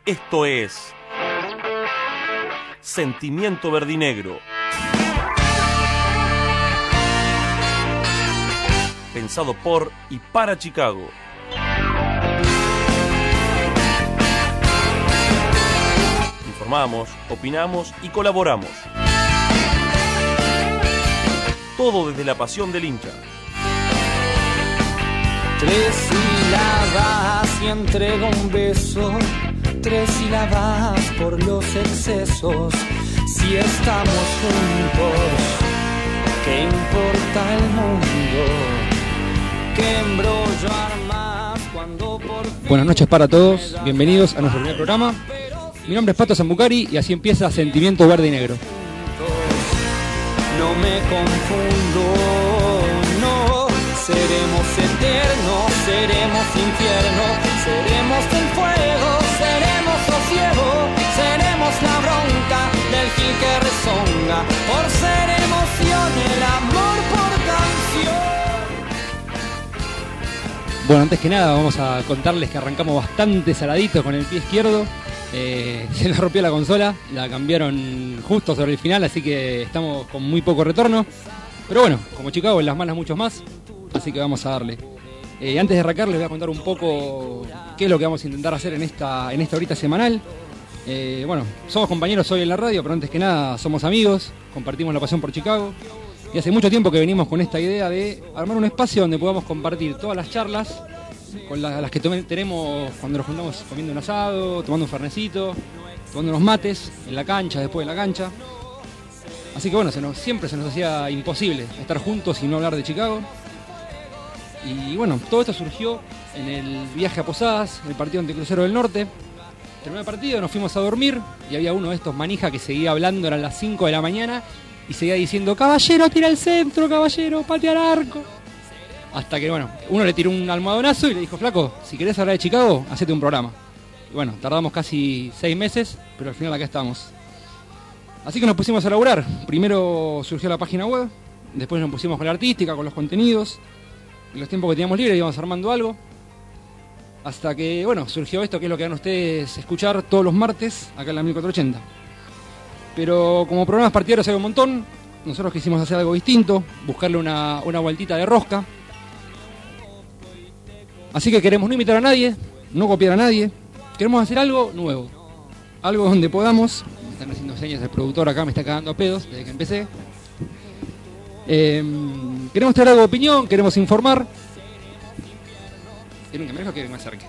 Esto es Sentimiento Verdinegro. Pensado por y para Chicago. Informamos, opinamos y colaboramos. Todo desde la pasión del hincha. 3 sílabas y entrego un beso. 3 sílabas por los excesos. Si estamos juntos, ¿qué importa el mundo? ¿Qué embrollo armas cuando por fin... Buenas noches para todos, bienvenidos a nuestro primer programa. Mi nombre es Pato Zambucari y así empieza Sentimiento Verde y Negro. No me confundo, no. Seremos eternos, seremos infierno, seremos el fuego, seremos sosiego, seremos la bronca del gil que rezonga, por ser emoción, el amor por canción. Bueno, antes que nada vamos a contarles que arrancamos bastante saladitos con el pie izquierdo. Se nos rompió la consola, la cambiaron justo sobre el final, así que estamos con muy poco retorno. Pero bueno, como Chicago en las malas muchos más, así que vamos a darle. Antes de arrancar les voy a contar un poco qué es lo que vamos a intentar hacer en esta horita semanal. Bueno, somos compañeros hoy en la radio, pero antes que nada somos amigos, compartimos la pasión por Chicago. Y hace mucho tiempo que venimos con esta idea de armar un espacio donde podamos compartir todas las charlas con las que tenemos cuando nos juntamos comiendo un asado, tomando un fernecito, tomando unos mates en la cancha, después de la cancha. Así que bueno, siempre se nos hacía imposible estar juntos y no hablar de Chicago. Y bueno, todo esto surgió en el viaje a Posadas, el partido ante Crucero del Norte. Terminó el partido, nos fuimos a dormir y había uno de estos manijas que seguía hablando, eran las 5 de la mañana y seguía diciendo: caballero, tira al centro, caballero, patea al arco. Hasta que, bueno, uno le tiró un almohadonazo y le dijo: flaco, si querés hablar de Chicago, hacete un programa. Y bueno, tardamos casi 6 meses, pero al final acá estamos. Así que nos pusimos a laburar. Primero surgió la página web, después nos pusimos con la artística, con los contenidos. En los tiempos que teníamos libres íbamos armando algo. Hasta que, bueno, surgió esto que es lo que van ustedes escuchar todos los martes, acá en la 1480. Pero como programas partidarios hay un montón, nosotros quisimos hacer algo distinto, buscarle una vueltita de rosca. Así que queremos no imitar a nadie, no copiar a nadie. Queremos hacer algo nuevo. Algo donde podamos... Me están haciendo señas el productor acá, me está cagando a pedos desde que empecé. Queremos traer algo de opinión, queremos informar. ¿Quieren que me deje o quieren que me acerque?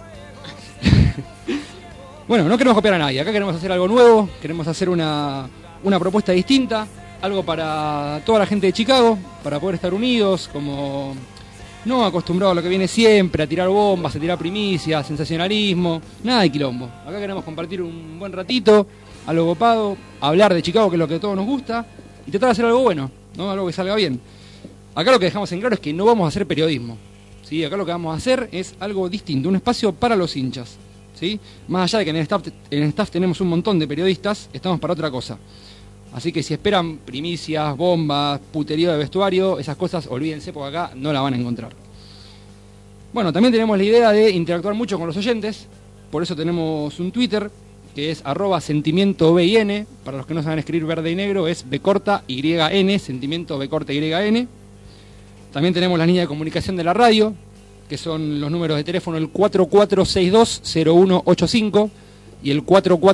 Bueno, no queremos copiar a nadie. Acá queremos hacer algo nuevo, queremos hacer una propuesta distinta. Algo para toda la gente de Chicago, para poder estar unidos, como... No acostumbrado a lo que viene siempre, a tirar bombas, a tirar primicias, sensacionalismo, nada de quilombo. Acá queremos compartir un buen ratito, algo copado, hablar de Chicago, que es lo que a todos nos gusta, y tratar de hacer algo bueno, ¿no? Algo que salga bien. Acá lo que dejamos en claro es que no vamos a hacer periodismo, ¿sí? Acá lo que vamos a hacer es algo distinto, un espacio para los hinchas, ¿sí? Más allá de que en el staff tenemos un montón de periodistas, estamos para otra cosa. Así que si esperan primicias, bombas, puterío de vestuario, esas cosas olvídense porque acá no la van a encontrar. Bueno, también tenemos la idea de interactuar mucho con los oyentes, por eso tenemos un Twitter que es @sentimientovin, para los que no saben escribir verde y negro es B_YN, sentimiento B_YN. También tenemos la línea de comunicación de la radio, que son los números de teléfono el 4462-0185 y el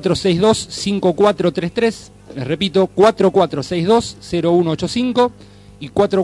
4462-5433. Les repito, 4462-0185 y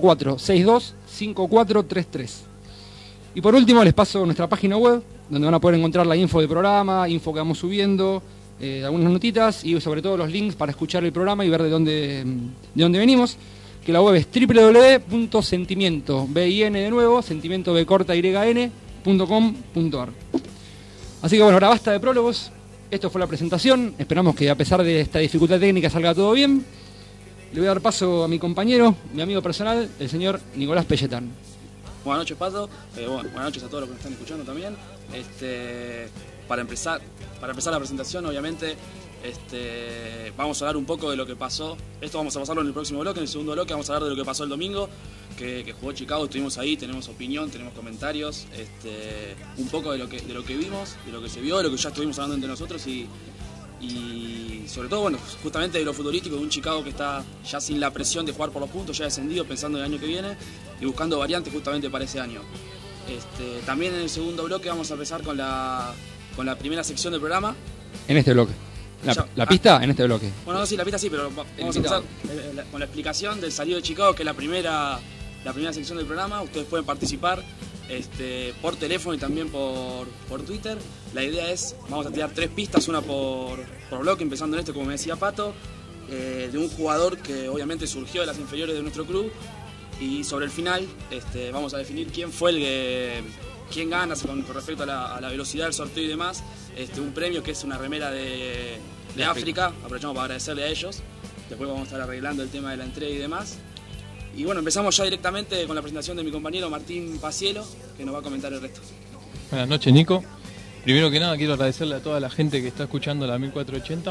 4462-5433. Y por último les paso nuestra página web, donde van a poder encontrar la info del programa, info que vamos subiendo, algunas notitas y sobre todo los links para escuchar el programa y ver de dónde venimos. Que la web es www.sentimientovin de nuevo, sentimientob_yn.com.ar. Así que bueno, ahora basta de prólogos. Esto fue la presentación, esperamos que a pesar de esta dificultad técnica salga todo bien. Le voy a dar paso a mi compañero, mi amigo personal, el señor Nicolás Pelletán. Buenas noches, Pato. Buenas noches a todos los que nos están escuchando también. Para empezar la presentación, obviamente, Vamos a hablar un poco de lo que pasó. Esto vamos a pasarlo en el próximo bloque. En el segundo bloque vamos a hablar de lo que pasó el domingo, que jugó Chicago. Estuvimos ahí, tenemos opinión, tenemos comentarios, un poco de lo que vimos, de lo que se vio, de lo que ya estuvimos hablando entre nosotros y sobre todo, bueno, justamente de lo futbolístico, de un Chicago que está ya sin la presión de jugar por los puntos, ya descendido, pensando en el año que viene y buscando variantes justamente para ese año. También en el segundo bloque vamos a empezar con la primera sección del programa. En este bloque. La pista en este bloque. Bueno, no, sí, la pista sí, pero vamos a empezar con la explicación del salido de Chicago, que es la primera sección del programa. Ustedes pueden participar por teléfono y también por Twitter. La idea es, vamos a tirar 3 pistas, una por bloque, empezando en como me decía Pato, de un jugador que obviamente surgió de las inferiores de nuestro club, y sobre el final vamos a definir quién fue quién gana con respecto a la velocidad del sorteo y demás. Un premio que es una remera de África. Aprovechamos para agradecerle a ellos. Después vamos a estar arreglando el tema de la entrega y demás. Y bueno, empezamos ya directamente con la presentación de mi compañero Martín Pacielo, que nos va a comentar el resto. Buenas noches, Nico. Primero que nada quiero agradecerle a toda la gente que está escuchando la 1480.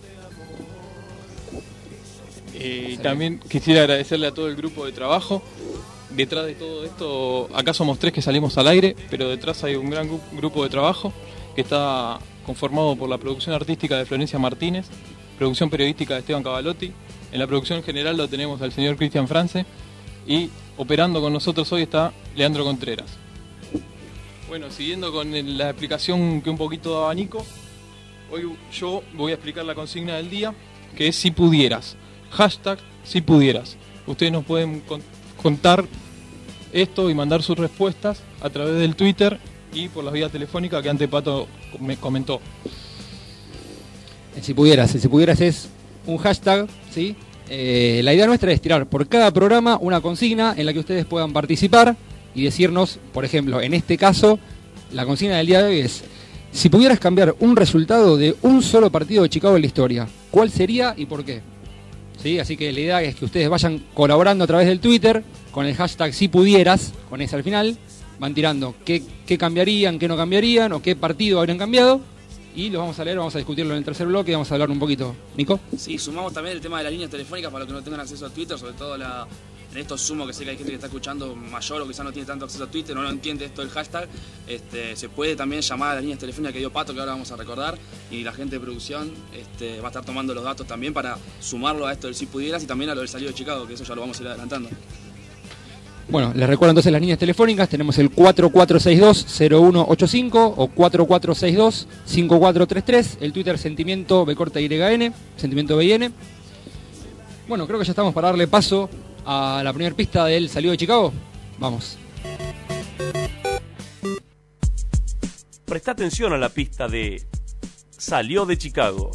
Y también quisiera agradecerle a todo el grupo de trabajo. Detrás de todo esto, acá somos 3 que salimos al aire, pero detrás hay un gran grupo de trabajo que está conformado por la producción artística de Florencia Martínez, producción periodística de Esteban Cavalotti. En la producción general lo tenemos al señor Cristian France, y operando con nosotros hoy está Leandro Contreras. Bueno, siguiendo con la explicación que un poquito daba Nico, hoy yo voy a explicar la consigna del día, que es si pudieras. Hashtag si pudieras. Ustedes nos pueden contar esto y mandar sus respuestas a través del Twitter y por las vías telefónicas que antes Pato me comentó. El si pudieras es un hashtag, ¿sí? La idea nuestra es tirar por cada programa una consigna en la que ustedes puedan participar y decirnos, por ejemplo, en este caso, la consigna del día de hoy es: si pudieras cambiar un resultado de un solo partido de Chicago en la historia, ¿cuál sería y por qué? ¿Sí? Así que la idea es que ustedes vayan colaborando a través del Twitter con el hashtag si pudieras, con ese al final, van tirando qué cambiarían, qué no cambiarían o qué partido habrían cambiado, y los vamos a leer, vamos a discutirlo en el tercer bloque y vamos a hablar un poquito. ¿Nico? Sí, sumamos también el tema de las líneas telefónicas para los que no tengan acceso a Twitter, sobre todo en estos sumo que sé que hay gente que está escuchando mayor o quizás no tiene tanto acceso a Twitter, no lo entiende esto del hashtag. Se puede también llamar a las líneas telefónicas que dio Pato, que ahora vamos a recordar, y la gente de producción va a estar tomando los datos también para sumarlo a esto del si pudieras y también a lo del salido de Chicago, que eso ya lo vamos a ir adelantando. Bueno, les recuerdo entonces las líneas telefónicas. Tenemos el 4462-0185 o 4462-5433. El Twitter Sentimiento B-YN, Sentimiento BIN. Bueno, creo que ya estamos para darle paso a la primera pista del salido de Chicago. Vamos. Presta atención a la pista de Salió de Chicago.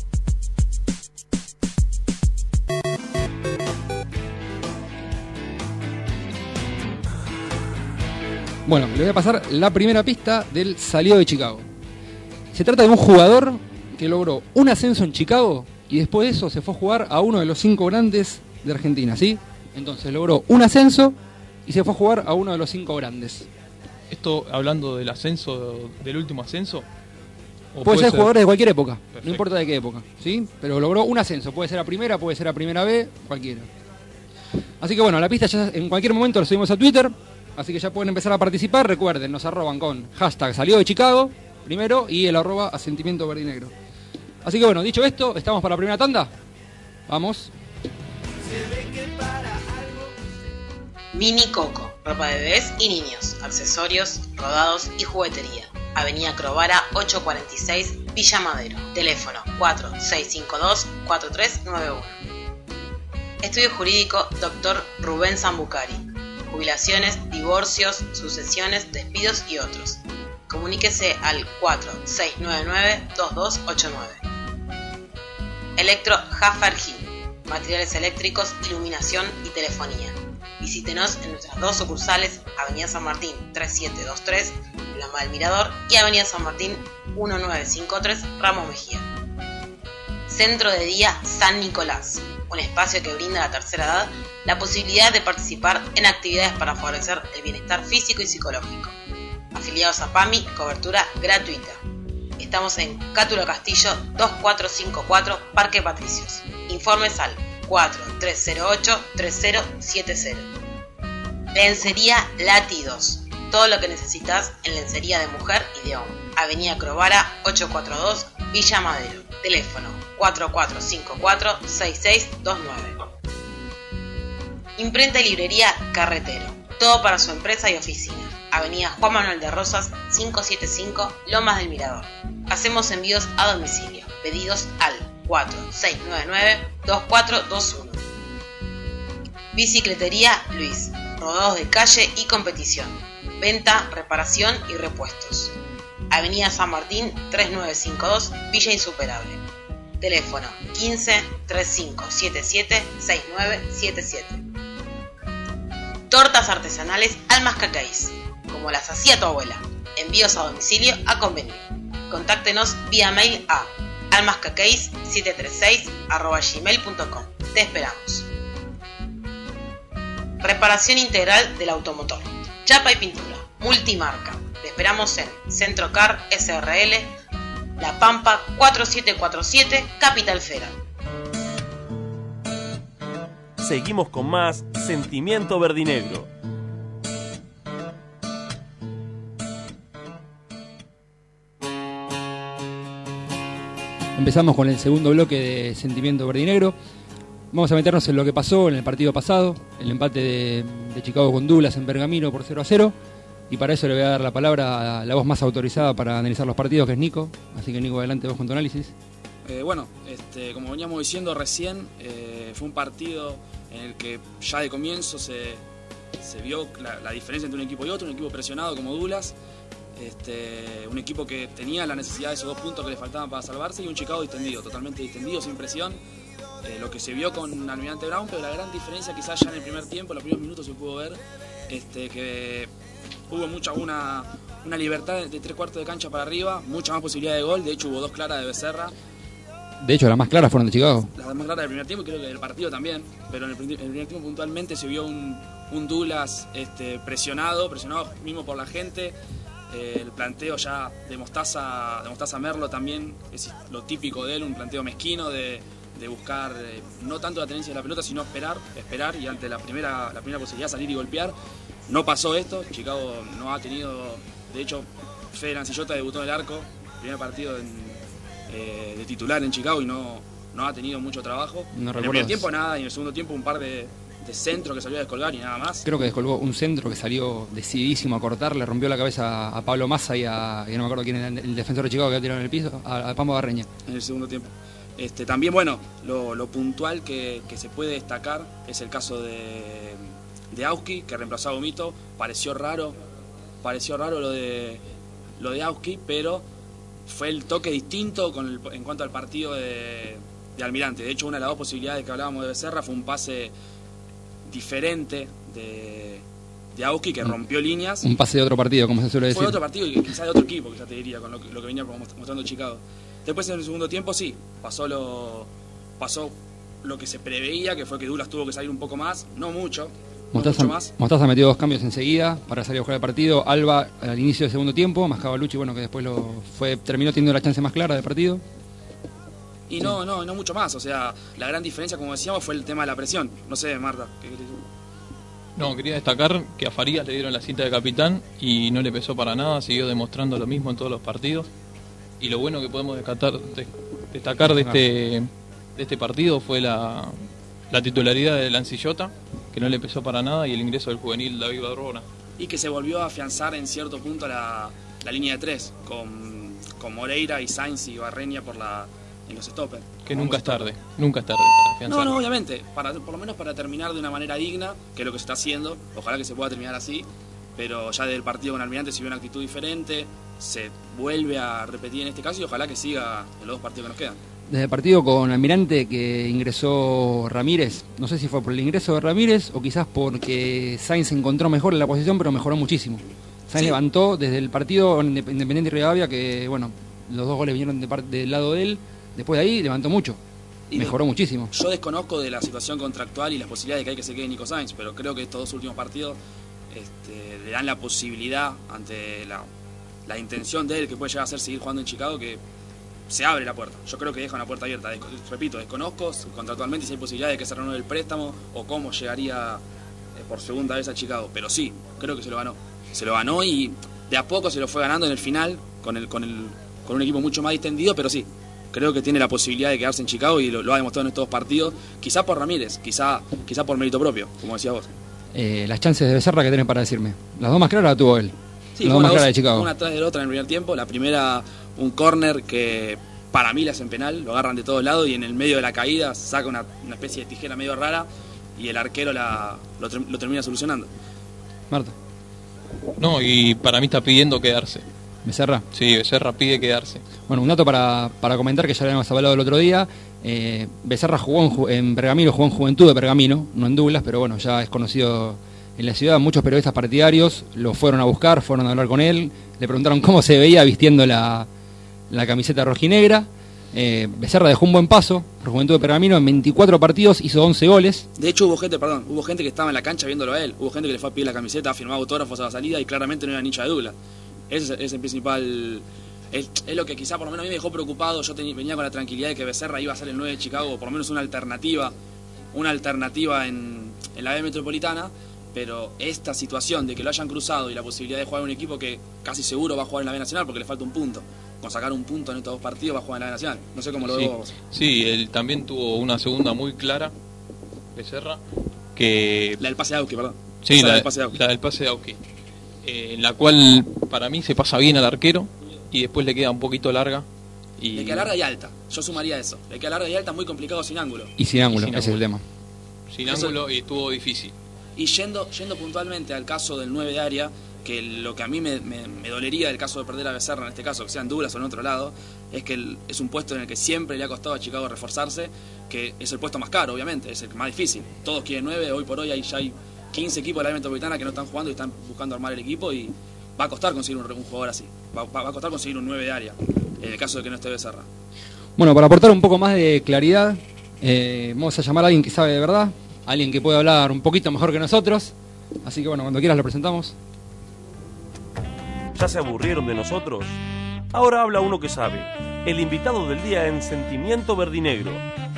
Bueno, le voy a pasar la primera pista del salido de Chicago. Se trata de un jugador que logró un ascenso en Chicago y después de eso se fue a jugar a uno de los 5 grandes de Argentina, ¿sí? Entonces logró un ascenso y se fue a jugar a uno de los 5 grandes. Esto hablando del ascenso, del último ascenso. Puede ser jugadores de cualquier época, perfecto. No importa de qué época, ¿sí? Pero logró un ascenso, puede ser a primera, puede ser a primera B, cualquiera. Así que bueno, la pista ya en cualquier momento la subimos a Twitter. Así que ya pueden empezar a participar. Recuerden, nos arroban con hashtag salió de Chicago primero y el arroba asentimiento verdinegro. Así que bueno, dicho esto, ¿estamos para la primera tanda? Vamos. Mini Coco, ropa de bebés y niños, accesorios, rodados y juguetería. Avenida Crovara 846, Villa Madero. Teléfono 4652-4391. Estudio jurídico Dr. Rubén Zambucari. Jubilaciones, divorcios, sucesiones, despidos y otros. Comuníquese al 4699-2289. Electro Jaffer Gil. Materiales eléctricos, iluminación y telefonía. Visítenos en nuestras 2 sucursales, Avenida San Martín 3723, Loma del Mirador, y Avenida San Martín 1953, Ramos Mejía. Centro de Día San Nicolás, un espacio que brinda a la tercera edad la posibilidad de participar en actividades para favorecer el bienestar físico y psicológico. Afiliados a PAMI, cobertura gratuita. Estamos en Cátulo Castillo 2454, Parque Patricios. Informes al 4308-3070. Lencería Latidos. Todo lo que necesitas en lencería de mujer y de hombre. Avenida Crovara 842, Villa Madero. Teléfono 4454-6629. Imprenta y librería Carretero. Todo para su empresa y oficina. Avenida Juan Manuel de Rosas 575, Lomas del Mirador. Hacemos envíos a domicilio. Pedidos al 4699-2421. Bicicletería Luis. Rodados de calle y competición. Venta, reparación y repuestos. Avenida San Martín 3952, Villa Insuperable. Teléfono 15 3577 6977. Tortas artesanales Almas Cacaís, como las hacía tu abuela. Envíos a domicilio a convenir. Contáctenos vía mail a almascacaís736@gmail.com. Te esperamos. Reparación integral del automotor. Chapa y pintura, multimarca. Te esperamos en Centro Car SRL, La Pampa 4747, Capital Federal. Seguimos con más Sentimiento Verdinegro. Empezamos con el segundo bloque de Sentimiento Verdinegro. Vamos a meternos en lo que pasó en el partido pasado, el empate de Chicago con Douglas en Pergamino por 0-0. Y para eso le voy a dar la palabra a la voz más autorizada para analizar los partidos, que es Nico. Así que Nico, adelante vos con tu análisis. Como veníamos diciendo recién, fue un partido en el que ya de comienzo se vio la diferencia entre un equipo y otro, un equipo presionado como Douglas, un equipo que tenía la necesidad de esos 2 puntos que le faltaban para salvarse, y un Chicago distendido, totalmente distendido, sin presión. Lo que se vio con Almirante Brown, pero la gran diferencia quizás ya en el primer tiempo, en los primeros minutos se pudo ver que hubo una libertad de 3/4 de cancha para arriba, mucha más posibilidad de gol. De hecho hubo 2 claras de Becerra. De hecho las más claras fueron de Chicago. Las más claras del primer tiempo y creo que del partido también, pero en el primer tiempo puntualmente se vio un Douglas presionado mismo por la gente. El planteo ya de Mostaza Merlo también es lo típico de él, un planteo mezquino de buscar no tanto la tenencia de la pelota, sino esperar y ante la primera posibilidad salir y golpear. No pasó esto, Chicago no ha tenido, de hecho Fede Lancillota debutó en el arco, primer partido de titular en Chicago, y no ha tenido mucho trabajo. No en el primer tiempo nada, y en el segundo tiempo un par de centros que salió a descolgar y nada más. Creo que descolgó un centro que salió decididísimo a cortar, le rompió la cabeza a Pablo Massa y no me acuerdo quién era el defensor de Chicago que había tirado en el piso, a Pambo Barreña. En el segundo tiempo. También, lo puntual que se puede destacar es el caso de Auski, que reemplazó a Gomito. Pareció raro lo de Auski, pero fue el toque distinto en cuanto al partido de Almirante. De hecho, una de las 2 posibilidades que hablábamos de Becerra fue un pase diferente de Auski, que rompió líneas. Un pase de otro partido, como se suele decir. Fue de otro partido y quizás de otro equipo, quizás te diría, con lo que venía mostrando Chicago. Después en el segundo tiempo sí, pasó lo que se preveía, que fue que Douglas tuvo que salir un poco más, no mucho más. Mostaza metió 2 cambios enseguida para salir a jugar el partido. Alba al inicio del segundo tiempo, más Cavalucci, que después terminó teniendo la chance más clara del partido. Y sí. no mucho más, o sea, la gran diferencia, como decíamos, fue el tema de la presión. No sé, Marta, ¿qué querés decir? No, quería destacar que a Farías le dieron la cinta de capitán y no le pesó para nada, siguió demostrando lo mismo en todos los partidos. Y lo bueno que podemos destacar de este partido fue la titularidad de Lancillota, que no le pesó para nada, y el ingreso del juvenil David Barbona. Y que se volvió a afianzar en cierto punto la línea de 3, con Moreira y Sainz y Barreña en los stoppers. Que nunca es tarde para afianzar. No, obviamente, por lo menos para terminar de una manera digna, que es lo que se está haciendo. Ojalá que se pueda terminar así, pero ya del partido con Almirante se vio una actitud diferente, se vuelve a repetir en este caso, y ojalá que siga en los 2 partidos que nos quedan. Desde el partido con Almirante, que ingresó Ramírez, no sé si fue por el ingreso de Ramírez o quizás porque Sainz se encontró mejor en la posición, pero mejoró muchísimo. Sainz levantó desde el partido Independiente y Rivadavia, que los 2 goles vinieron del lado de él. Después de ahí levantó mucho, mejoró muchísimo. Yo desconozco de la situación contractual y las posibilidades de que hay que se quede Nico Sainz, pero creo que estos 2 últimos partidos le dan la posibilidad, ante la la intención de él, que puede llegar a ser seguir jugando en Chicago, que se abre la puerta. Yo creo que deja una puerta abierta. Repito, desconozco contractualmente si hay posibilidad de que se renueve el préstamo o cómo llegaría por segunda vez a Chicago. Pero sí, creo que se lo ganó. Se lo ganó y de a poco se lo fue ganando en el final con un equipo mucho más distendido, pero sí, creo que tiene la posibilidad de quedarse en Chicago y lo ha demostrado en estos dos partidos, quizá por Ramírez, quizá por mérito propio, como decías vos. Las chances de Becerra que tenés para decirme. Las dos más claras las tuvo él. Sí, las dos más claras de Chicago. Una atrás de la otra en el primer tiempo. La primera, un córner que para mí le hacen penal, lo agarran de todos lados y en el medio de la caída saca una especie de tijera medio rara y el arquero lo termina solucionando. Marta. No, y para mí está pidiendo quedarse. ¿Becerra? Sí, Becerra pide quedarse. Bueno, un dato para comentar que ya lo habíamos hablado el otro día. Becerra jugó en Pergamino, jugó en Juventud de Pergamino, no en Douglas, pero bueno, ya es conocido en la ciudad. Muchos periodistas partidarios lo fueron a buscar, fueron a hablar con él, le preguntaron cómo se veía vistiendo la camiseta rojinegra. Becerra dejó un buen paso por Juventud de Pergamino, en 24 partidos hizo 11 goles. De hecho hubo gente que estaba en la cancha viéndolo a él, hubo gente que le fue a pedir la camiseta, a firmar autógrafos a la salida y claramente no era hincha de Douglas. Ese es el principal, es lo que quizá por lo menos a mí me dejó preocupado. Yo venía con la tranquilidad de que Becerra iba a ser el 9 de Chicago, por lo menos una alternativa en la B metropolitana, pero esta situación de que lo hayan cruzado y la posibilidad de jugar en un equipo que casi seguro va a jugar en la B Nacional porque le falta un punto, con sacar un punto en estos dos partidos va a jugar en la B Nacional, no sé cómo lo veo vos. Sí, él también tuvo una segunda muy clara, Becerra, que... La del pase de Auski, perdón. Sí, la del pase de Auski. En la cual para mí se pasa bien al arquero y después le queda un poquito larga. Le queda larga y alta, yo sumaría eso. Le queda larga y alta, muy complicado sin ángulo. Y sin ángulo, ese es el tema. Sin ángulo y estuvo difícil. Y yendo puntualmente al caso del 9 de área, que lo que a mí me dolería del caso de perder a Becerra en este caso, que sea en Douglas o en otro lado, es que es un puesto en el que siempre le ha costado a Chicago reforzarse, que es el puesto más caro, obviamente, es el más difícil. Todos quieren 9, hoy por hoy ya hay 15 equipos de la metropolitana que no están jugando y están buscando armar el equipo y va a costar conseguir un jugador así. Va a costar conseguir un 9 de área, en el caso de que no esté Becerra. Bueno, para aportar un poco más de claridad, vamos a llamar a alguien que sabe de verdad, alguien que puede hablar un poquito mejor que nosotros. Así que bueno, cuando quieras lo presentamos. ¿Ya se aburrieron de nosotros? Ahora habla uno que sabe, el invitado del día en Sentimiento Verdinegro.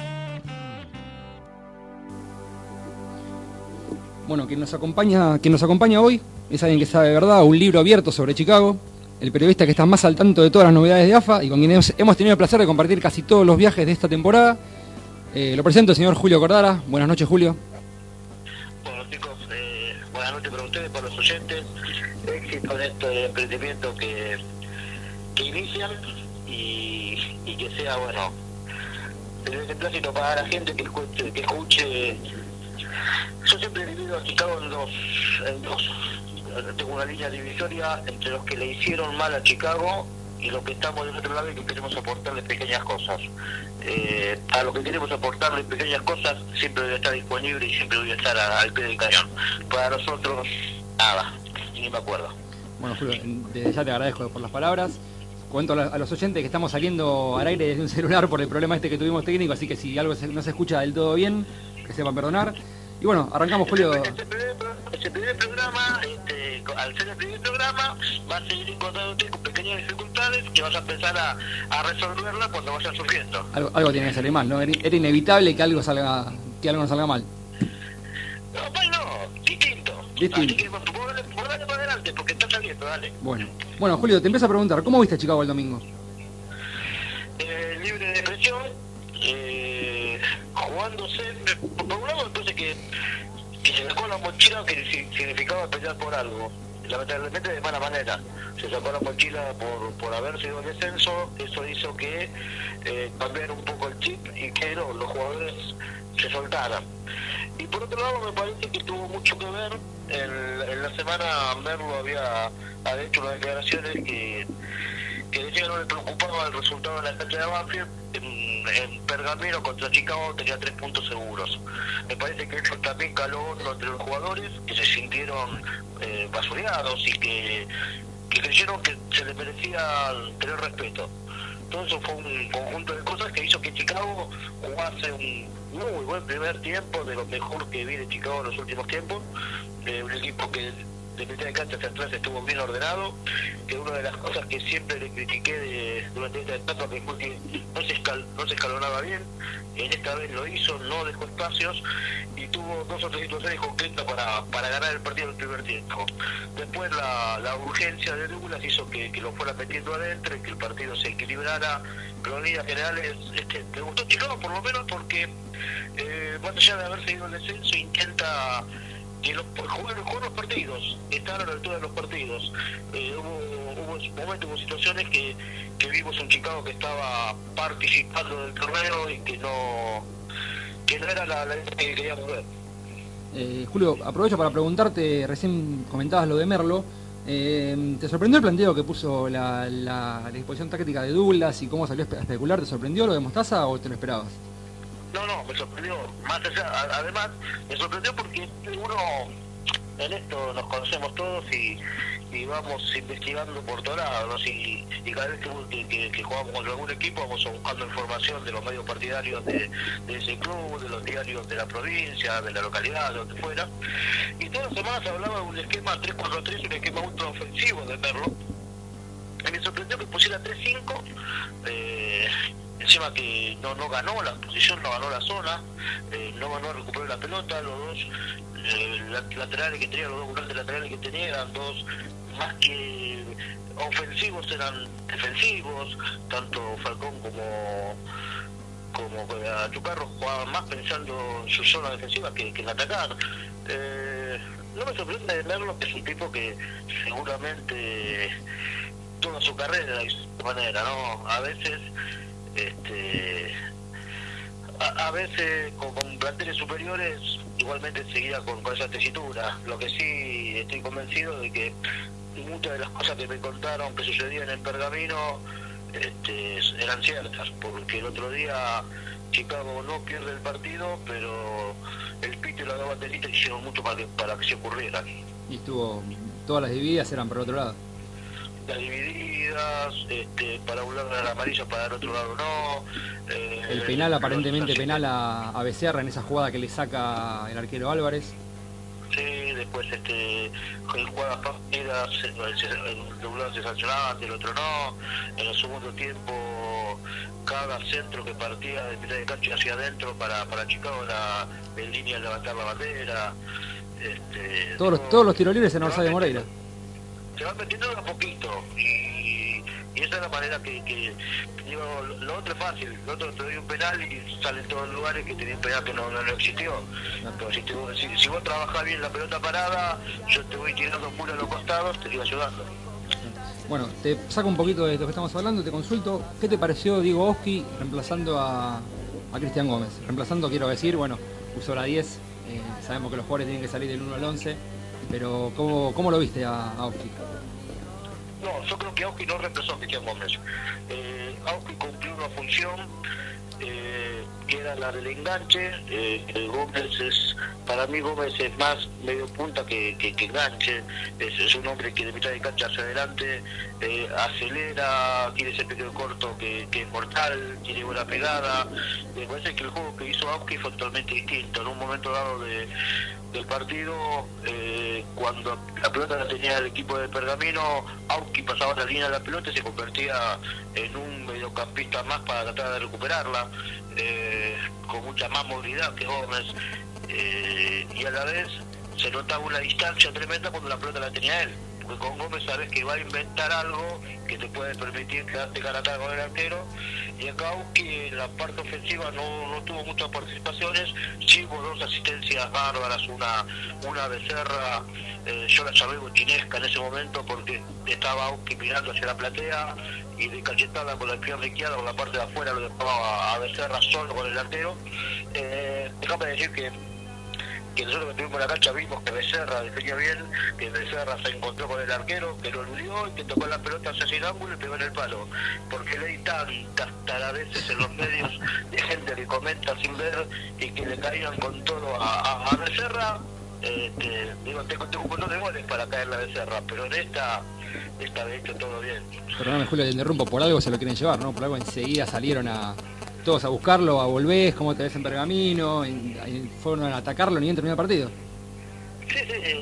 Bueno, quien nos acompaña hoy es alguien que sabe de verdad, un libro abierto sobre Chicago, el periodista que está más al tanto de todas las novedades de AFA y con quien hemos tenido el placer de compartir casi todos los viajes de esta temporada. Lo presento, el señor Julio Cordara. Buenas noches, Julio. Bueno, chicos, buenas noches para ustedes, para los oyentes. Éxito en este emprendimiento que inician y que sea, bueno, de beneplácito para la gente que escuche. Yo siempre he vivido a Chicago en dos. Tengo una línea divisoria entre los que le hicieron mal a Chicago y los que estamos del otro lado y que queremos aportarles pequeñas cosas. A lo que queremos aportarles pequeñas cosas siempre voy a estar disponible y siempre voy a estar al pie del cañón. Para nosotros, nada, ni me acuerdo. Bueno, Julio, desde ya te agradezco por las palabras. Cuento a los oyentes que estamos saliendo al aire desde un celular por el problema que tuvimos técnico, así que si algo no se escucha del todo bien, que sepan perdonar. Y bueno, arrancamos, Julio. Ese primer programa, al ser el primer programa, va a seguir encontrándote con pequeñas dificultades que vas a empezar a resolverlas cuando vayan surgiendo. Algo tiene que salir mal, ¿no? Era inevitable que algo no salga mal. No, mal no, distinto. Así que vos dale para adelante porque está saliendo, dale. Bueno, Julio, te empiezo a preguntar, ¿cómo viste a Chicago el domingo? Libre de presión, jugándose, por un lado me parece que se sacó la mochila que significaba pelear por algo, lamentablemente de mala manera. Se sacó la mochila por haber sido el descenso, eso hizo que cambiara un poco el chip y que los jugadores se soltaran. Y por otro lado me parece que tuvo mucho que ver, en la semana Merlo había hecho unas declaraciones que decía que no le preocupaba el resultado de la cancha de Banfield. En Pergamino contra Chicago tenía 3 puntos seguros. Me parece que eso también caló hondo entre los jugadores que se sintieron basureados y que creyeron que se les merecía tener respeto. Todo eso fue un conjunto de cosas que hizo que Chicago jugase un muy buen primer tiempo, de lo mejor que vi de Chicago en los últimos tiempos, un equipo que de mitad de cancha hacia atrás estuvo bien ordenado, que una de las cosas que siempre le critiqué durante esta etapa que fue que no se escalonaba bien. En esta vez lo hizo, no dejó espacios y tuvo 2 o 3 situaciones concretas para ganar el partido en el primer tiempo. Después la urgencia de Douglas hizo que lo fuera metiendo adentro y que el partido se equilibrara, pero en líneas generales me gustó Chicago por lo menos porque más allá de haber seguido el descenso intenta que jugar los partidos, estar a la altura de los partidos. Hubo momentos, hubo situaciones que vimos un Chicago que estaba participando del torneo y que no era la que queríamos ver. Julio, aprovecho para preguntarte, recién comentabas lo de Merlo, ¿te sorprendió el planteo que puso la disposición táctica de Douglas y cómo salió a especular? ¿Te sorprendió lo de Mostaza o te lo esperabas? No, me sorprendió. Más allá, además, me sorprendió porque uno, en esto nos conocemos todos y vamos investigando por todos lados, ¿no? Y cada vez que jugamos con algún equipo vamos buscando información de los medios partidarios de ese club, de los diarios de la provincia, de la localidad, de donde fuera. Y todas las semanas hablaba de un esquema 3-4-3, un esquema ultra ofensivo de Merlo. Y me sorprendió que pusiera 3-5, encima que no ganó la posición, no ganó la zona, no ganó a recuperar la pelota, los dos laterales que tenía, los dos volantes laterales que tenía eran dos más que ofensivos, eran defensivos, tanto Falcón como Chucarro jugaban más pensando en su zona defensiva que en atacar. No me sorprende de Merlo, que es un tipo que seguramente toda su carrera de esta manera, ¿no? A veces con planteles superiores igualmente seguía con esa tesitura. Lo que sí estoy convencido de que muchas de las cosas que me contaron que sucedían en Pergamino eran ciertas, porque el otro día Chicago no pierde el partido, pero el Pito y la dos bateristas hicieron mucho para que se ocurriera. Y todas las divididas eran por el otro lado. Las divididas, para un lado era amarillo, para el otro lado no. El penal, aparentemente penal a Becerra en esa jugada que le saca el arquero Álvarez. Sí, después con jugadas partidas, un lado se sancionaba, el otro no. En el segundo tiempo, cada centro que partía de mitad de cancha hacia adentro para Chicago era en línea de levantar la bandera. Todos los tiros libres en Orsay de Moreira. Se va metiendo de a poquito y esa es la manera que digo, lo otro es fácil, lo otro te doy un penal y sale en todos los lugares que tenés un penal que no existió. Pero si vos trabajás bien la pelota parada, yo te voy tirando puro a los costados, te iba ayudando. Bueno, te saco un poquito de lo que estamos hablando, te consulto, ¿qué te pareció Diego Oski reemplazando a Cristian Gómez? Reemplazando, quiero decir, bueno, usó la 10, sabemos que los jugadores tienen que salir del 1 al 11, pero ¿cómo lo viste a Oski? No, yo creo que Auski no reemplazó a Cristian Gómez. Auski cumplió una función que era la del enganche. Para mí Gómez es más medio punta que enganche. Es un hombre que de mitad de cancha hacia adelante acelera, tiene ese pequeño corto que es mortal, tiene buena pegada. Me parece que el juego que hizo Auski fue totalmente distinto. En un momento dado del partido, cuando la pelota la tenía el equipo de Pergamino, Auski pasaba la línea de la pelota y se convertía en un mediocampista más para tratar de recuperarla, con mucha más movilidad que Gómez, y a la vez se notaba una distancia tremenda cuando la pelota la tenía él, porque con Gómez sabes que va a inventar algo que te puede permitir quedarte cara a cara con el arquero, y acá Auski en la parte ofensiva no tuvo muchas participaciones, sí hubo 2 asistencias bárbaras, una Becerra, yo la llamé bochinesca en ese momento porque estaba Auski mirando hacia la platea y de cachetada con la pierna izquierda con la parte de afuera lo dejaba a Becerra solo con el arquero. Déjame decir que nosotros que estuvimos en la cancha vimos que Becerra definía bien, que Becerra se encontró con el arquero, que lo eludió y que tocó la pelota hacia el ángulo y pegó en el palo, porque leí tantas a veces en los medios de gente que comenta sin ver y que le caían con todo a Becerra. Digo, tengo un montón de goles para caer la Becerra, pero en esta vez hecho todo bien. Perdóname, Julio, te interrumpo, por algo se lo quieren llevar, ¿no? Por algo enseguida salieron todos a buscarlo, a Volvés, cómo te ves en Pergamino, fueron a atacarlo ni bien terminó el partido. Sí,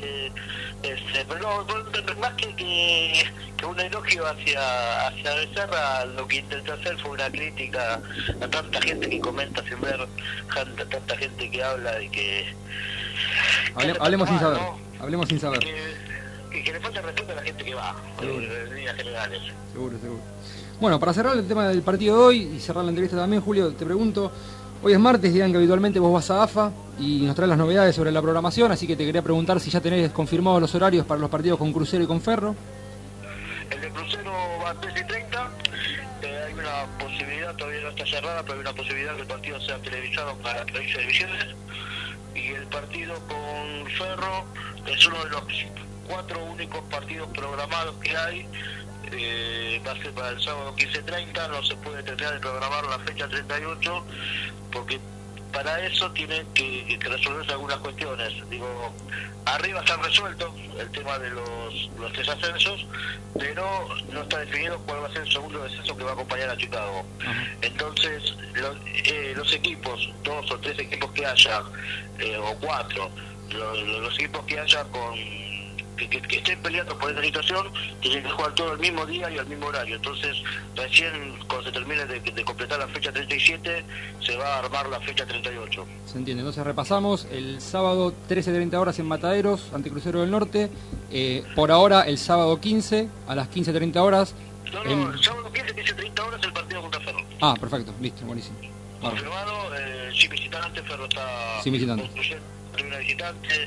pero no, más que un elogio hacia Becerra, lo que intenté hacer fue una crítica a tanta gente que comenta sin ver, a tanta gente que habla y que... Hablemos sin saber, ¿no? hablemos sin saber. Que le falta respeto a la gente que va, en líneas generales. Seguro. Bueno, para cerrar el tema del partido de hoy y cerrar la entrevista también, Julio, te pregunto, hoy es martes, día en que habitualmente vos vas a AFA y nos traes las novedades sobre la programación, así que te quería preguntar si ya tenés confirmados los horarios para los partidos con Crucero y con Ferro. El de Crucero va a 3:30, hay una posibilidad, todavía no está cerrada, pero hay una posibilidad que el partido sea televisado para 13 divisiones, y el partido con Ferro es uno de los 4 únicos partidos programados que hay. Va a ser para el sábado 15:30, no se puede terminar de programar la fecha 38 porque para eso tienen que resolverse algunas cuestiones. Digo, arriba está resuelto el tema de los 3 ascensos, pero no está definido cuál va a ser el segundo descenso que va a acompañar a Chicago. Entonces los equipos, 2 o 3 equipos que haya, o 4, los equipos que haya que estén peleando por esa situación, tienen que jugar todo el mismo día y al mismo horario. Entonces, recién cuando se termine de completar la fecha 37, se va a armar la fecha 38. Se entiende, entonces repasamos, el sábado 13:30 horas en Mataderos, ante Crucero del Norte, por ahora el sábado 15, a las 15:30 horas. No, el sábado 15:30 horas el partido contra Ferro. Ah, perfecto, listo, buenísimo. Confirmado, sin visitante, Ferro está sin visitante. Construyendo una visitante,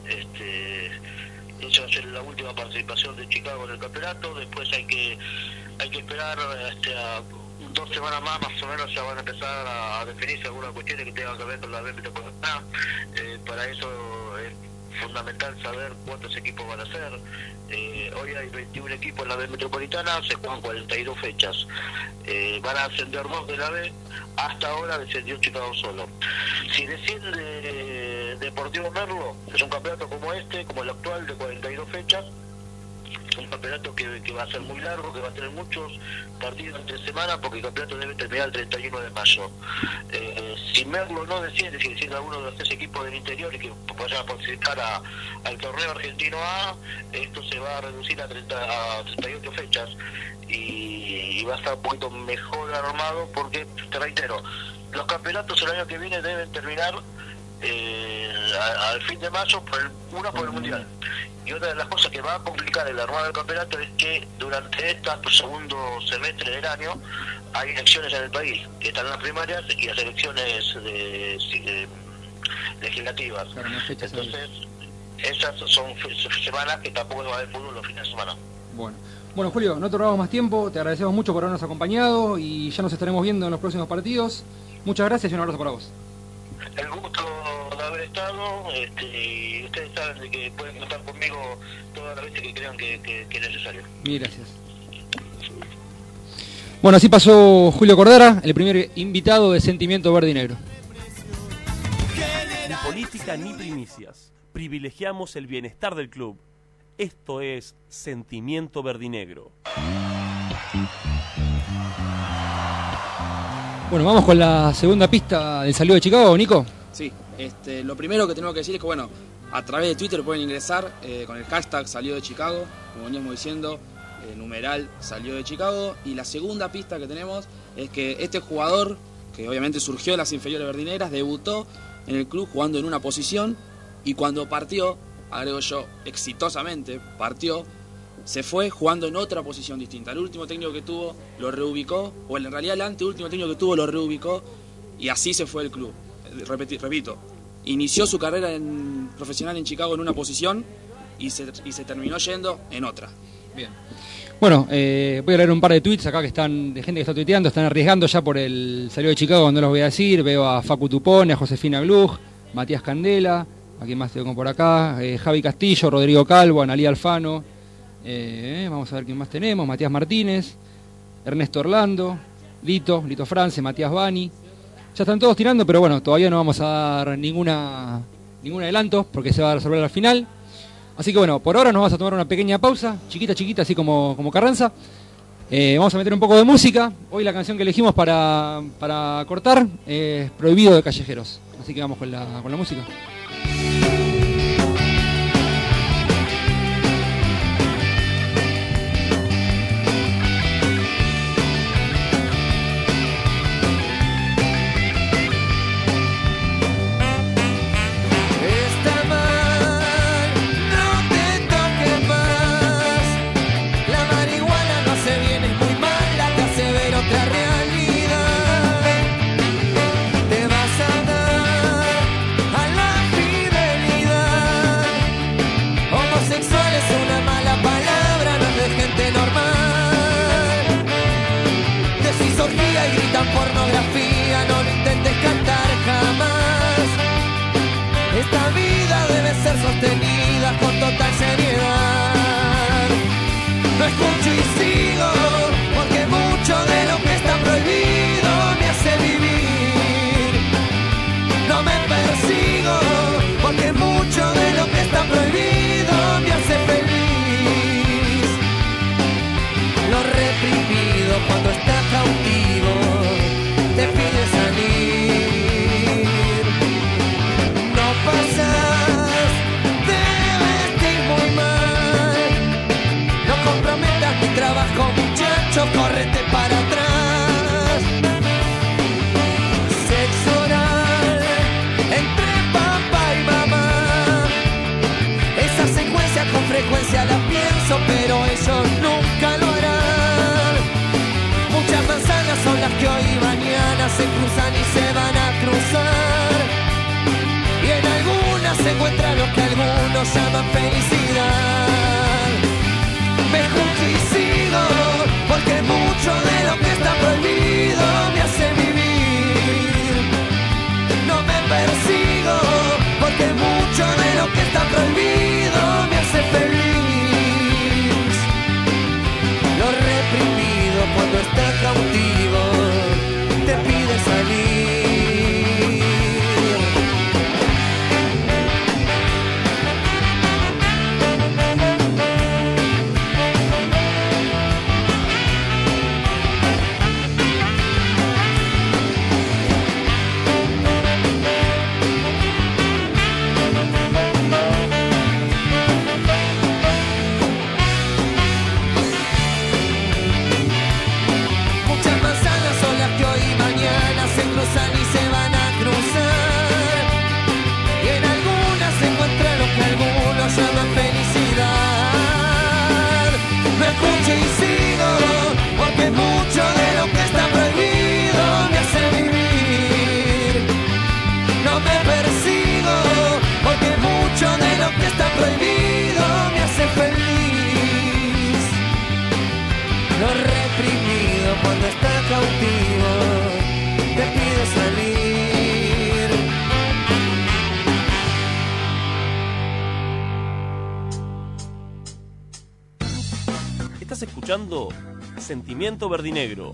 esa va a ser la última participación de Chicago en el campeonato. Después hay que esperar a 2 semanas más o menos, ya van a empezar a definirse algunas cuestiones que tengan que ver con la B metropolitana. Para eso es fundamental saber cuántos equipos van a ser. Hoy hay 21 equipos en la B metropolitana, se juegan 42 fechas. Van a ascender 2 de la B, hasta ahora descendió Chicago solo. Si desciende Deportivo Merlo, es un campeonato como el actual, de 42 fechas, un campeonato que va a ser muy largo, que va a tener muchos partidos entre semana, porque el campeonato debe terminar el 31 de mayo. Si Merlo no desciende, si desciende alguno de los 3 equipos del interior y que vayan a participar al torneo argentino A, esto se va a reducir a 38 fechas y va a estar un poquito mejor armado, porque, te reitero, los campeonatos el año que viene deben terminar al fin de mayo, por el Mundial. Y otra de las cosas que va a complicar el armado del campeonato es que durante este segundo semestre del año hay elecciones en el país, que están las primarias y las elecciones legislativas. Claro, entonces esas son semanas que tampoco va a haber fútbol los fines de semana. Bueno, Julio, no te robamos más tiempo, te agradecemos mucho por habernos acompañado y ya nos estaremos viendo en los próximos partidos. Muchas gracias y un abrazo para vos. El gusto de haber estado, y ustedes saben de que pueden contar conmigo todas las veces que crean que es necesario. Mil gracias. Bueno, así pasó Julio Cordera, el primer invitado de Sentimiento Verde y Negro. Ni política ni primicias. Privilegiamos el bienestar del club. Esto es Sentimiento Verdinegro. Bueno, vamos con la segunda pista del saludo de Chicago, Nico. Sí, lo primero que tenemos que decir es que, bueno, a través de Twitter pueden ingresar con el hashtag Salió de Chicago, como veníamos diciendo, numeral Salió de Chicago. Y la segunda pista que tenemos es que este jugador, que obviamente surgió de las inferiores verdinegras, debutó en el club jugando en una posición y cuando partió, agrego yo, exitosamente partió, se fue jugando en otra posición distinta. El último técnico que tuvo lo reubicó, o en realidad el anteúltimo técnico que tuvo lo reubicó, y así se fue el club. Repito, inició su carrera profesional en Chicago en una posición y se terminó yendo en otra. Bien. Bueno, voy a leer un par de tweets acá que están de gente que está tuiteando, están arriesgando ya por el saludo de Chicago, no los voy a decir. Veo a Facu Tupone, a Josefina Gluj, Matías Candela, a quién más tengo por acá, Javi Castillo, Rodrigo Calvo, Analía Alfano. Vamos a ver quién más tenemos, Matías Martínez, Ernesto Orlando, Lito France, Matías Bani. Ya están todos tirando, pero bueno, todavía no vamos a dar ningún adelanto porque se va a resolver al final. Así que bueno, por ahora nos vamos a tomar una pequeña pausa, chiquita, así como Carranza. Vamos a meter un poco de música. Hoy la canción que elegimos para cortar es Prohibido de Callejeros. Así que vamos con la música. se cruzan y se van a cruzar. Y en algunas se encuentra lo que algunos llaman felicidad. Me junto y sigo, porque mucho de lo que está prohibido me hace vivir. No me persigo, porque mucho de lo que está prohibido me hace feliz. Lo reprimido cuando está cautivo te pide salir. Cuando está cautivo te pide salir. Estás escuchando Sentimiento Verdinegro.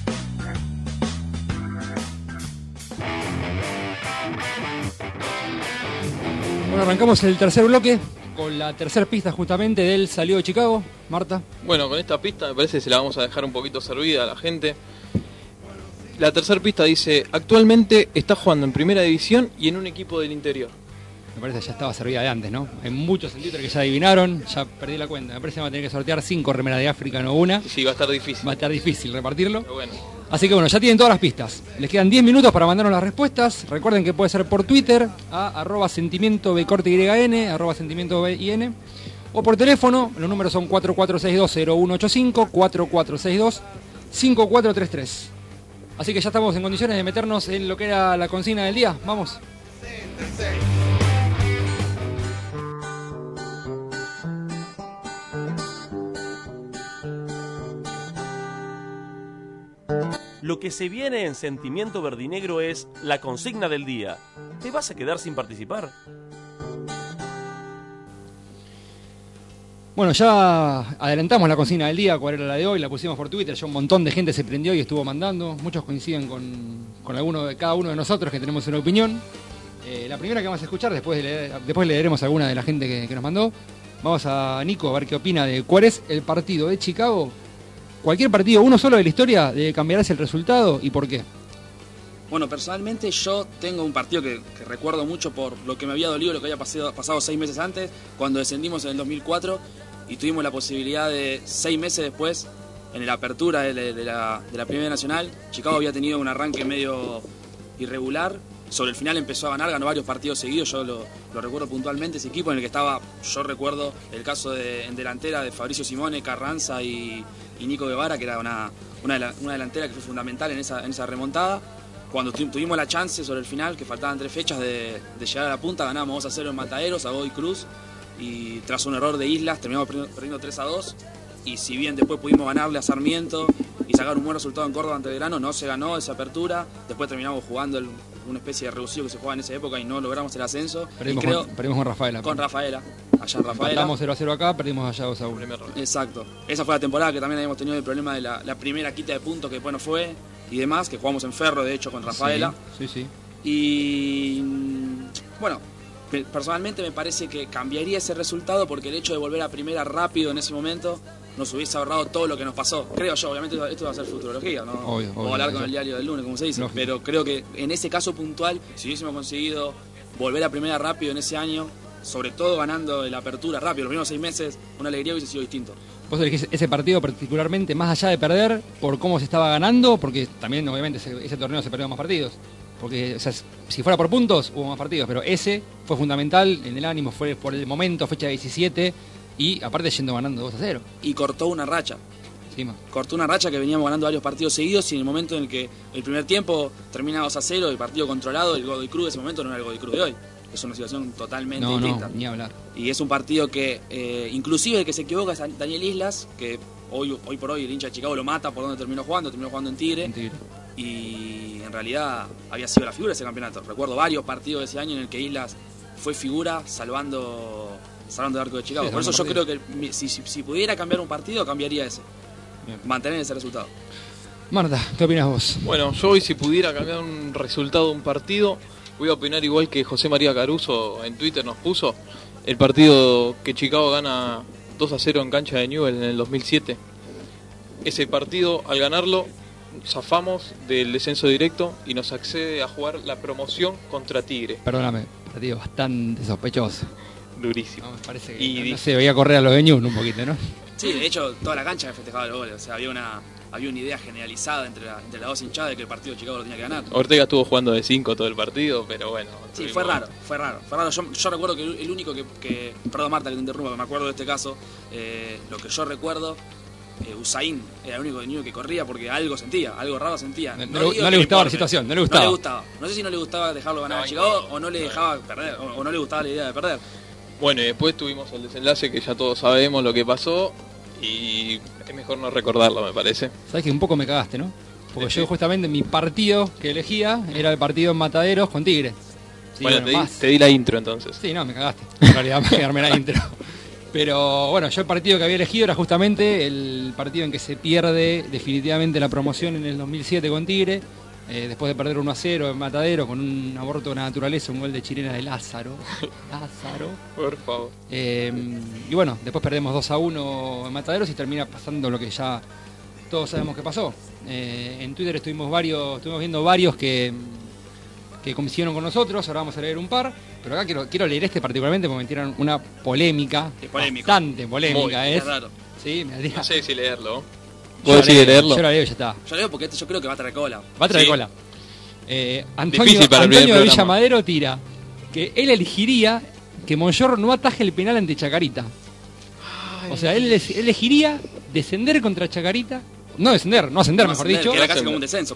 Bueno, arrancamos el tercer bloque con la tercera pista justamente del Salió de Chicago. Marta. Bueno, con esta pista me parece que se la vamos a dejar un poquito servida a la gente. La tercera pista dice: actualmente está jugando en primera división y en un equipo del interior. Me parece que ya estaba servida de antes, ¿no? Hay muchos en Twitter que ya adivinaron, ya perdí la cuenta. Me parece que vamos a tener que sortear 5 remeras de África, no una. Sí, va a estar difícil. Va a estar difícil repartirlo. Pero bueno. Así que bueno, ya tienen todas las pistas. Les quedan 10 minutos para mandarnos las respuestas. Recuerden que puede ser por Twitter a @sentimientobcorteyn, @sentimientobin, o por teléfono. Los números son 4462-0185, 4462-5433. Así que ya estamos en condiciones de meternos en lo que era la consigna del día. Vamos. Lo que se viene en Sentimiento Verdinegro es la consigna del día. ¿Te vas a quedar sin participar? Bueno, ya adelantamos la consigna del día, cuál era la de hoy, la pusimos por Twitter, ya un montón de gente se prendió y estuvo mandando. Muchos coinciden con cada uno de nosotros que tenemos una opinión. La primera que vamos a escuchar, después leeremos alguna de la gente que nos mandó. Vamos a Nico a ver qué opina de cuál es el partido de Chicago. Cualquier partido, uno solo de la historia, de cambiarse el resultado y por qué. Bueno, personalmente yo tengo un partido que recuerdo mucho por lo que me había dolido, lo que había pasado 6 meses antes, cuando descendimos en el 2004 y tuvimos la posibilidad de 6 meses después, en la apertura de la Primera Nacional, Chicago había tenido un arranque medio irregular. Sobre el final empezó a ganar, ganó varios partidos seguidos, yo lo recuerdo puntualmente, ese equipo en el que estaba, yo recuerdo el caso en delantera de Fabricio Simone, Carranza y Nico Guevara, que era una delantera que fue fundamental en esa remontada. Cuando tuvimos la chance sobre el final, que faltaban 3 fechas de llegar a la punta, ganamos 2-0 en Mataderos, a Godoy Cruz, y tras un error de Islas terminamos perdiendo 3-2, y si bien después pudimos ganarle a Sarmiento y sacar un buen resultado en Córdoba ante Belgrano, no se ganó esa apertura, después terminamos jugando una especie de reducido que se jugaba en esa época y no logramos el ascenso. Perdimos con Rafaela. Con Rafaela, allá en Rafaela. Empatamos 0-0 acá, perdimos allá 2-1. Exacto. Esa fue la temporada que también habíamos tenido el problema de la primera quita de puntos que después no fue y demás, que jugamos en Ferro, de hecho, con Rafaela. Sí. Y bueno, personalmente me parece que cambiaría ese resultado porque el hecho de volver a primera rápido en ese momento nos hubiese ahorrado todo lo que nos pasó. Creo yo, obviamente esto va a ser futurología, ¿no? Obvio, o hablar con el diario del lunes, como se dice. Lógico. Pero creo que en ese caso puntual, si hubiésemos conseguido volver a primera rápido en ese año, sobre todo ganando la apertura rápido, los primeros 6 meses, una alegría hubiese sido distinto. Vos elegís ese partido particularmente más allá de perder por cómo se estaba ganando, porque también obviamente ese torneo se perdió más partidos. Porque o sea, si fuera por puntos hubo más partidos, pero ese fue fundamental en el ánimo, fue por el momento, fecha 17, y aparte yendo ganando 2-0. Y cortó una racha. cortó una racha que veníamos ganando varios partidos seguidos y en el momento en el que el primer tiempo termina 2-0, el partido controlado, el Godoy Cruz de ese momento no era el Godoy Cruz de hoy. Es una situación totalmente distinta. No, ni hablar. Y es un partido que, inclusive el que se equivoca es Daniel Islas, que hoy por hoy el hincha de Chicago lo mata por donde terminó jugando en Tigre. Y en realidad había sido la figura de ese campeonato. Recuerdo varios partidos de ese año en el que Islas fue figura salvando el arco de Chicago. Por eso yo creo que si pudiera cambiar un partido, cambiaría ese. Bien. Mantener ese resultado. Marta, ¿qué opinas vos? Bueno, yo hoy si pudiera cambiar un resultado de un partido, voy a opinar igual que José María Caruso en Twitter nos puso. El partido que Chicago gana 2-0 en cancha de Newell en el 2007. Ese partido, al ganarlo, zafamos del descenso directo y nos accede a jugar la promoción contra Tigre. Perdóname, partido bastante sospechoso. Durísimo. No, me parece que no sé, veía correr a los de Newell un poquito, ¿no? Sí, de hecho, toda la cancha festejaba los goles. O sea, había una idea generalizada entre las dos hinchadas de que el partido de Chicago lo tenía que ganar. Ortega estuvo jugando de 5 todo el partido, pero bueno. Sí, fue raro. Yo recuerdo que el único que perdón Marta que te interrumpa, me acuerdo de este caso, lo que yo recuerdo, Usain era el único de Newell que corría porque algo raro sentía. No le gustaba la situación, no le gustaba. No sé si no le gustaba dejarlo ganar a Chicago o no le dejaba perder, o no le gustaba la idea de perder. Bueno, y después tuvimos el desenlace que ya todos sabemos lo que pasó y es mejor no recordarlo, me parece. Sabes que un poco me cagaste, ¿no? Porque yo justamente mi partido que elegía era el partido en Mataderos con Tigre. Sí, bueno, te di la intro entonces. Sí, no, me cagaste. En realidad me quedarme la intro. Pero bueno, yo el partido que había elegido era justamente el partido en que se pierde definitivamente la promoción en el 2007 con Tigre. Después de perder 1-0 en Matadero con un aborto de naturaleza, un gol de chilena de Lázaro. Por favor. Y bueno, después perdemos 2-1 en Mataderos y termina pasando lo que ya todos sabemos que pasó. En Twitter estuvimos viendo varios que coincidieron con nosotros, ahora vamos a leer un par, pero acá quiero leer este particularmente porque me tiran una polémica, bastante polémica. Es raro. Sí, no sé si leerlo. ¿Puedo decir leerlo? Yo lo leo, ya está. Yo leo porque yo creo que va a traer cola. Cola. Antonio de Villamadero tira que él elegiría que Monllor no ataje el penal ante Chacarita. O sea, él elegiría descender contra Chacarita. No ascender, mejor dicho. Que era casi como un descenso.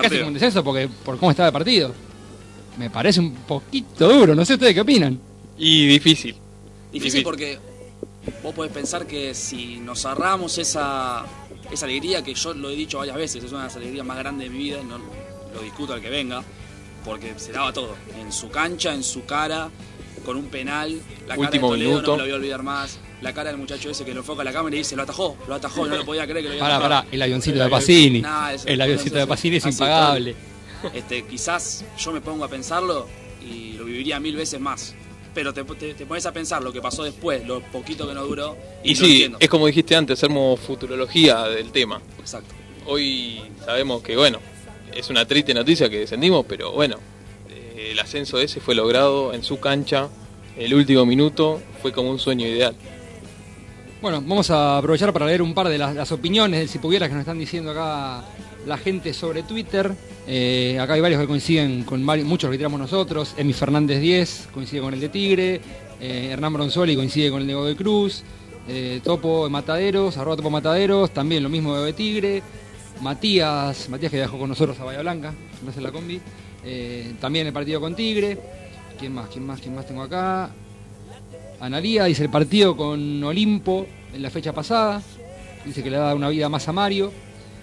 Por cómo estaba el partido. Me parece un poquito duro, no sé ustedes qué opinan. Y difícil. Difícil porque vos podés pensar que si nos ahorramos esa alegría, que yo lo he dicho varias veces, es una de las alegrías más grandes de mi vida, y no lo discuto al que venga, porque se daba todo, en su cancha, en su cara, con un penal, la último cara de Toledo minuto. no me lo voy a olvidar más, la cara del muchacho ese que lo enfoca a la cámara y dice, lo atajó, no lo podía creer que lo había atajado. El avioncito de Pacini, el avioncito de Pacini es impagable. Quizás yo me pongo a pensarlo y lo viviría 1000 veces más. Pero te pones a pensar lo que pasó después, lo poquito que no duró. Y sí, entiendo. Es como dijiste antes, hacemos futurología del tema. Exacto. Hoy sabemos que, bueno, es una triste noticia que descendimos, pero bueno, el ascenso ese fue logrado en su cancha. El último minuto fue como un sueño ideal. Bueno, vamos a aprovechar para leer un par de las opiniones del Si Pudiera que nos están diciendo acá la gente sobre Twitter. Acá hay varios que coinciden con muchos que tiramos nosotros. Emi Fernández 10 coincide con el de Tigre. Hernán Bronzoli coincide con el de Godoy Cruz. Topo de Mataderos, @Topo Mataderos, también lo mismo de Tigre. Matías que viajó con nosotros a Bahía Blanca, me hace la combi. También el partido con Tigre. ¿Quién más tengo acá? Analía dice el partido con Olimpo en la fecha pasada. Dice que le da una vida más a Mario.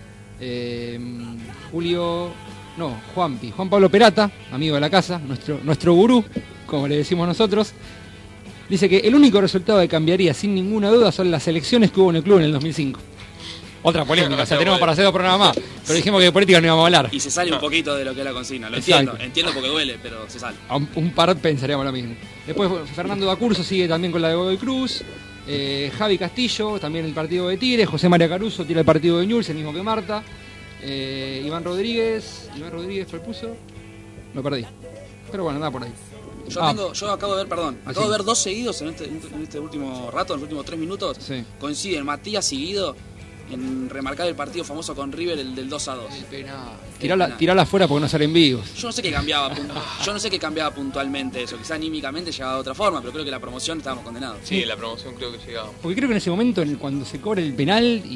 Juan Pablo Perata, amigo de la casa, nuestro gurú, como le decimos nosotros, dice que el único resultado que cambiaría sin ninguna duda son las elecciones que hubo en el club en el 2005. Otra polémica, o sea, tenemos para hacer 2 programas más, pero dijimos que de política no íbamos a hablar. Y se sale un poquito de lo que es la consigna, lo entiendo porque duele, pero se sale. Un par pensaríamos lo mismo. Después Fernando Dacurso sigue también con la de Godoy Cruz. Javi Castillo, también el partido de Tigre. José María Caruso tira el partido de Newell's, el mismo que Marta. Iván Rodríguez propuso. Me perdí. Pero bueno, anda por ahí. Yo acabo de ver 2 seguidos en este último rato, en los últimos 3 minutos. Sí. Coinciden Matías y Guido en remarcar el partido famoso con River, el del 2-2. Tirala afuera porque no salen vivos. Yo no sé qué cambiaba puntualmente eso. Quizá anímicamente llegaba de otra forma, pero creo que la promoción estábamos condenados. Sí, la promoción creo que llegaba. Porque creo que en ese momento, cuando se cobra el penal y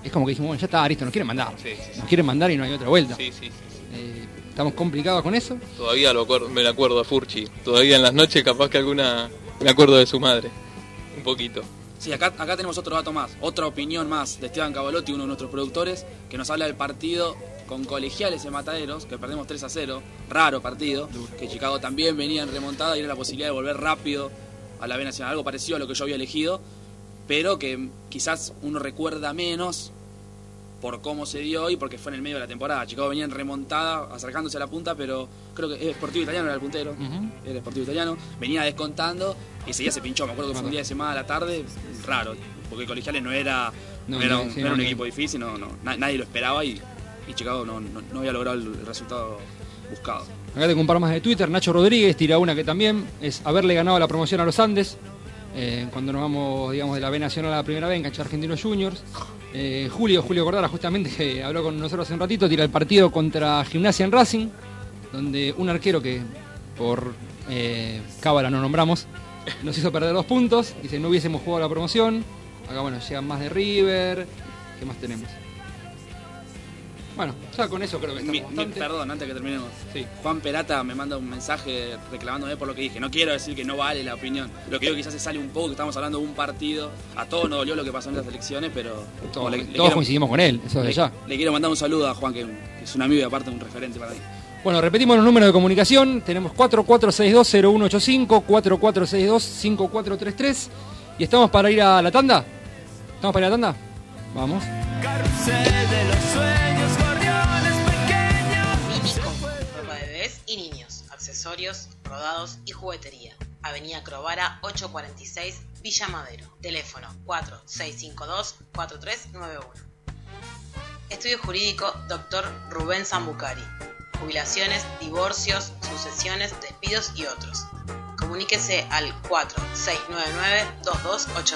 es como que dijimos, bueno, ya está, listo, nos quieren mandar. Sí. Nos quieren mandar y no hay otra vuelta. Sí. Estamos complicados con eso. Todavía me acuerdo a Furchi. Todavía en las noches capaz que alguna me acuerdo de su madre. Un poquito. Sí, acá tenemos otro dato más, otra opinión más de Esteban Cavalotti, uno de nuestros productores, que nos habla del partido con Colegiales en Mataderos, que perdemos 3-0, raro partido, que Chicago también venía en remontada y era la posibilidad de volver rápido a la B Nacional, algo parecido a lo que yo había elegido, pero que quizás uno recuerda menos por cómo se dio y porque fue en el medio de la temporada. Chicago venía en remontada, acercándose a la punta, pero creo que el Sportivo Italiano era el puntero, era el Sportivo Italiano, venía descontando y ese día se pinchó. Me acuerdo que fue un día de semana a la tarde, raro, porque Colegiales no era un equipo difícil, nadie lo esperaba y Chicago no había logrado el resultado buscado. Acá tengo un par más de Twitter. Nacho Rodríguez tira una que también es haberle ganado la promoción a los Andes cuando nos vamos, digamos, de la B Nacional a la Primera B en Cancha Argentinos Juniors. Julio Cordara, justamente, que habló con nosotros hace un ratito, tira el partido contra Gimnasia en Racing, donde un arquero que por cábala no nombramos nos hizo perder 2 puntos. Dice, no hubiésemos jugado la promoción. Acá, bueno, llegan más de River. ¿Qué más tenemos? Bueno, ya con eso creo que estamos bastante. Perdón, antes que terminemos. Sí. Juan Perata me manda un mensaje reclamándome por lo que dije. No quiero decir que no vale la opinión. Lo que digo quizás se sale un poco, que estamos hablando de un partido. A todos nos dolió lo que pasó en las elecciones, pero... Todos coincidimos con él, eso desde ya. Le quiero mandar un saludo a Juan, que es un amigo y aparte un referente para mí. Bueno, repetimos los números de comunicación. Tenemos 4462-0185, 4462-5433. ¿Y estamos para ir a la tanda? ¿Estamos para ir a la tanda? Vamos. Carrusel de los sueños, gorriones pequeños. Minico, ropa de bebés y niños, accesorios, rodados y juguetería. Avenida Crovara 846, Villa Madero. Teléfono 4652-4391. Estudio jurídico Dr. Rubén Zambucari. Jubilaciones, divorcios, sucesiones, despidos y otros. Comuníquese al 4699-2289.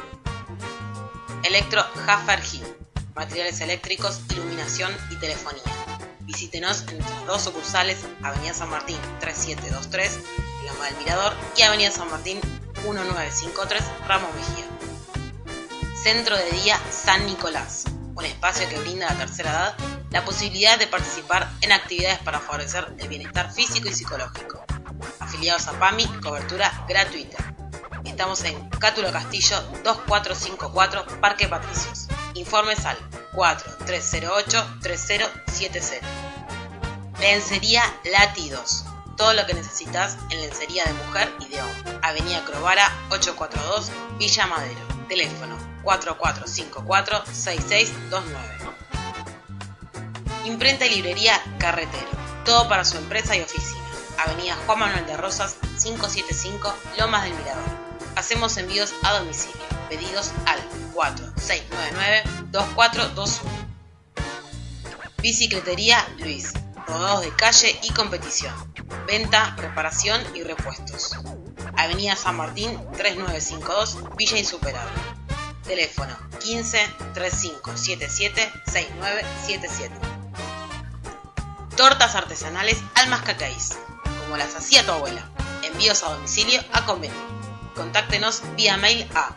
Electro Jaffer Gil. Materiales eléctricos, iluminación y telefonía. Visítenos en nuestras 2 sucursales, Avenida San Martín 3723, Loma del Mirador, y Avenida San Martín 1953, Ramos Mejía. Centro de Día San Nicolás, un espacio que brinda a la tercera edad la posibilidad de participar en actividades para favorecer el bienestar físico y psicológico. Afiliados a PAMI, cobertura gratuita. Estamos en Cátulo Castillo 2454, Parque Patricios. Informes al 4308-3070. Lencería Latidos. Todo lo que necesitas en lencería de mujer y de hombre. Avenida Crovara 842, Villa Madero. Teléfono 4454-6629. Imprenta y librería Carretero. Todo para su empresa y oficina. Avenida Juan Manuel de Rosas 575, Lomas del Mirador. Hacemos envíos a domicilio. Pedidos al 4699-2421. Bicicletería Luis. Rodados de calle y competición. Venta, reparación y repuestos. Avenida San Martín 3952, Villa Insuperable. Teléfono 15-3577-6977. Tortas artesanales Almas Cacaís, como las hacía tu abuela. Envíos a domicilio a convenio. Contáctenos vía mail a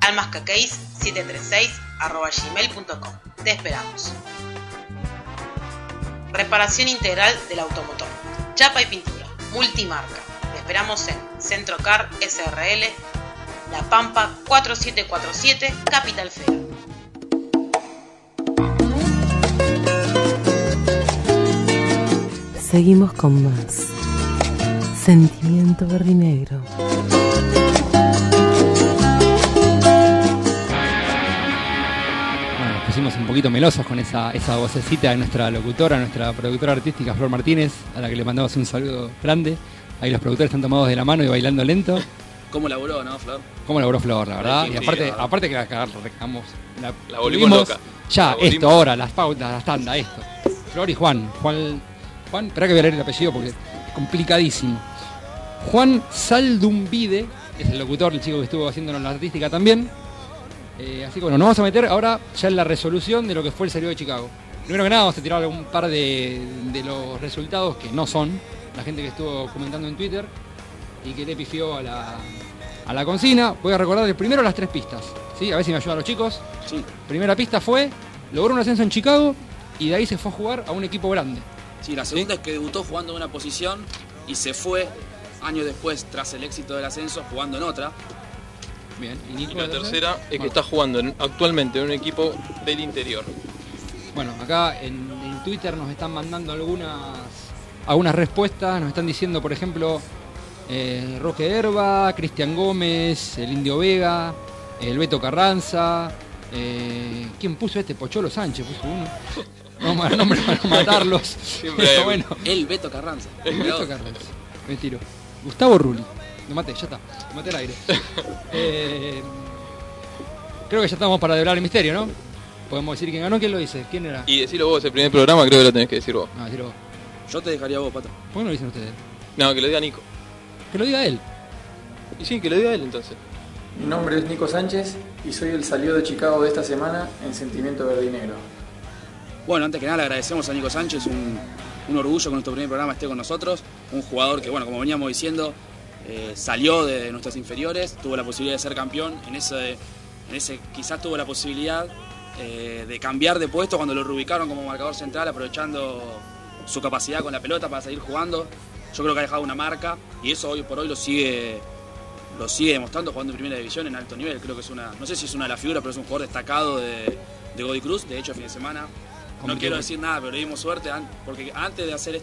almascacaís736@gmail.com. Te esperamos. Reparación integral del automotor. Chapa y pintura. Multimarca. Te esperamos en Centro Car SRL, La Pampa 4747, Capital Federal. Seguimos con más. Sentimiento verdinegro. Bueno, nos pusimos un poquito melosos con esa vocecita de nuestra locutora, nuestra productora artística Flor Martínez, a la que le mandamos un saludo grande. Ahí los productores están tomados de la mano y bailando lento. ¿Cómo laburó, no, Flor? ¿Cómo laburó Flor, la verdad? Sí, y aparte que la recagamos. La volvimos loca. Ya, La volvimos. esto ahora, las pautas, las tandas, esto. Flor y Juan, espera que voy a leer el apellido porque es complicadísimo. Juan Saldumbide, es el locutor, el chico que estuvo haciéndonos la artística también. Así que bueno, nos vamos a meter ahora ya en la resolución de lo que fue el Serie de Chicago. Primero que nada vamos a tirar un par de los resultados que no son, la gente que estuvo comentando en Twitter y que le pifió a la consigna. Voy a recordar primero las 3 pistas, ¿sí? A ver si me ayudan los chicos. Sí. Primera pista fue logró un ascenso en Chicago y de ahí se fue a jugar a un equipo grande. Sí, la segunda es que debutó jugando en una posición y se fue años después, tras el éxito del ascenso, jugando en otra. Bien, y la tercera es que está jugando actualmente en un equipo del interior. Bueno, acá en Twitter nos están mandando algunas respuestas, nos están diciendo, por ejemplo, Roque Herba, Cristian Gómez, el Indio Vega, el Beto Carranza, ¿quién puso este? Pocholo Sánchez puso uno. No, nombres para no matarlos. Pero bueno. El Beto Carranza. El Beto Carranza. Me tiro. Gustavo Rulli. Lo maté, ya está. Lo maté al aire. Creo que ya estamos para develar el misterio, ¿no? Podemos decir quién ganó, quién lo dice, quién era. Y decirlo vos, el primer programa creo que lo tenés que decir vos. No, decirlo vos. Yo te dejaría vos, Pato. ¿Por qué no lo dicen ustedes? No, que lo diga Nico. Que lo diga él. Y sí, que lo diga él entonces. Mi nombre es Nico Sánchez y soy el salido de Chicago de esta semana en Sentimiento Verde y Negro. Bueno, antes que nada le agradecemos a Nico Sánchez, un orgullo que nuestro primer programa esté con nosotros, un jugador que, bueno, como veníamos diciendo, salió de nuestras inferiores, tuvo la posibilidad de ser campeón, en ese quizás tuvo la posibilidad de cambiar de puesto cuando lo reubicaron como marcador central, aprovechando su capacidad con la pelota para seguir jugando. Yo creo que ha dejado una marca y eso hoy por hoy lo sigue demostrando jugando en primera división en alto nivel. Creo que es no sé si es una de las figuras, pero es un jugador destacado de Godoy Cruz. De hecho, el fin de semana, no quiero decir nada, pero le dimos suerte porque antes de hacer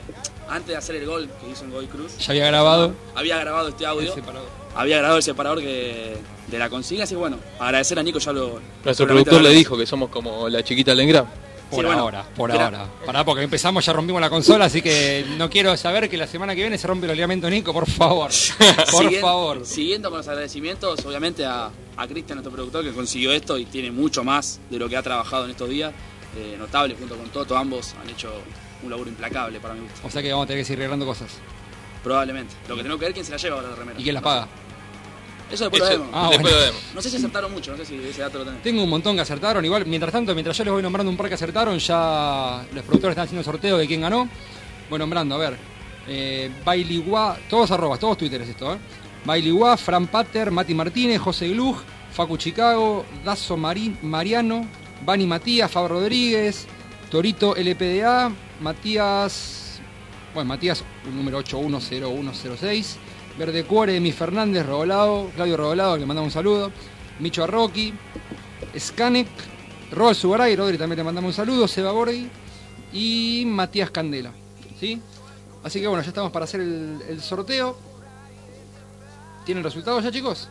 el gol que hizo en Godoy Cruz, ya había grabado este audio, había grabado el separador de la consigna. Así que bueno, agradecer a Nico, ya lo... Nuestro productor le dijo que somos como la chiquita Lengra. Por ahora. Pará, porque empezamos, ya rompimos la consola, así que no quiero saber que la semana que viene se rompe el ligamento Nico, por favor. Por favor. Siguiendo con los agradecimientos, obviamente a Cristian, nuestro productor, que consiguió esto y tiene mucho más de lo que ha trabajado en estos días. Notable, junto con Toto, ambos han hecho un laburo implacable para mi gusto. O sea que vamos a tener que seguir arreglando cosas. Probablemente. Lo que tenemos que ver es quién se la lleva ahora la remera. ¿Y quién las paga? Eso después lo vemos. Después lo vemos. No sé si acertaron mucho, no sé si ese dato lo tenés. Tengo un montón que acertaron. Igual, mientras yo les voy nombrando un par que acertaron, ya los productores están haciendo el sorteo de quién ganó. Voy nombrando, a ver. Bailiguá, todos arrobas, todos twitteres esto, Bailiguá, Fran Pater, Mati Martínez, José Gluj, Facu Chicago, Dazo Mariano, Bani Matías, Fabio Rodríguez, Torito LPDA, Matías, número 810106, Verde Cuore, Mi Fernández, Claudio Rodolado, le mandamos un saludo, Micho Arroqui, Skanek, Rol Sugaray, Rodri también le mandamos un saludo, Seba Borghi y Matías Candela, ¿sí? Así que bueno, ya estamos para hacer el sorteo. ¿Tienen resultados ya, chicos?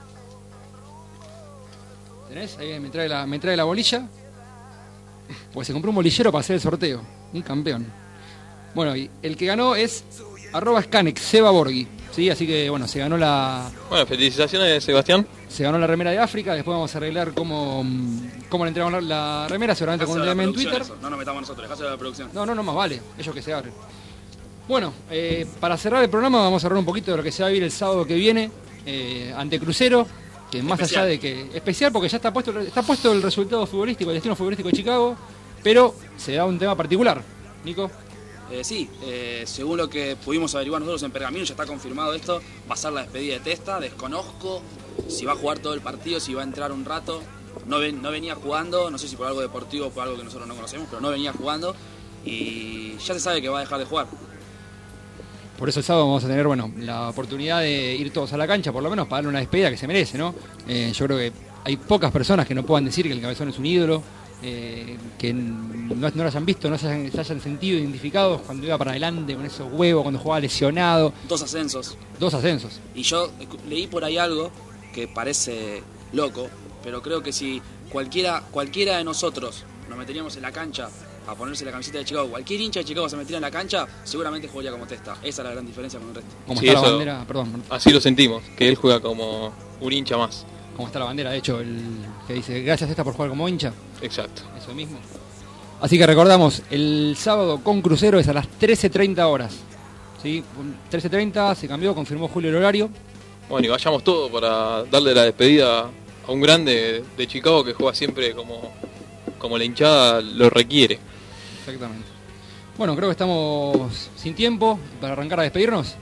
¿Tenés? Ahí me trae la bolilla. Pues se compró un bolillero para hacer el sorteo. Un campeón. Bueno, y el que ganó es @Skanek, Seba Borghi. Sí, así que bueno, se ganó la... Bueno, felicitaciones, Sebastián. Se ganó la remera de África. Después vamos a arreglar cómo le entregamos la remera, seguramente con un DM en Twitter. Eso. No nos metamos nosotros, dejáselo a la producción. No, más vale. Ellos que se abren. Bueno, para cerrar el programa vamos a hablar un poquito de lo que se va a vivir el sábado que viene ante Crucero. Que más allá de que... Especial porque ya está puesto el resultado futbolístico, el destino futbolístico de Chicago, pero se da un tema particular. Nico. Sí, según lo que pudimos averiguar nosotros en Pergamino, ya está confirmado esto, va a ser la despedida de Testa. Desconozco si va a jugar todo el partido, si va a entrar un rato. No venía jugando, no sé si por algo deportivo o por algo que nosotros no conocemos, pero no venía jugando y ya se sabe que va a dejar de jugar. Por eso el sábado vamos a tener, la oportunidad de ir todos a la cancha, por lo menos para darle una despedida que se merece, ¿no? Yo creo que hay pocas personas que no puedan decir que el Cabezón es un ídolo, que no lo hayan visto, no se hayan sentido identificados cuando iba para adelante con esos huevos, cuando jugaba lesionado. 2 ascensos. Y yo leí por ahí algo que parece loco, pero creo que si cualquiera de nosotros nos meteríamos en la cancha a ponerse la camiseta de Chicago, cualquier hincha de Chicago se metiera en la cancha, seguramente jugaría como Testa. Esa es la gran diferencia con el resto. Como sí, está la bandera, perdón. Así lo sentimos, que él juega como un hincha más. Como está la bandera, de hecho, el que dice gracias Testa por jugar como hincha. Exacto. Eso mismo. Así que recordamos, el sábado con Crucero es a las 13:30 horas. ¿Sí? 13:30 se cambió, confirmó Julio el horario. Bueno, y vayamos todos para darle la despedida a un grande de Chicago que juega siempre como la hinchada lo requiere. Exactamente. Bueno, creo que estamos sin tiempo para arrancar a despedirnos.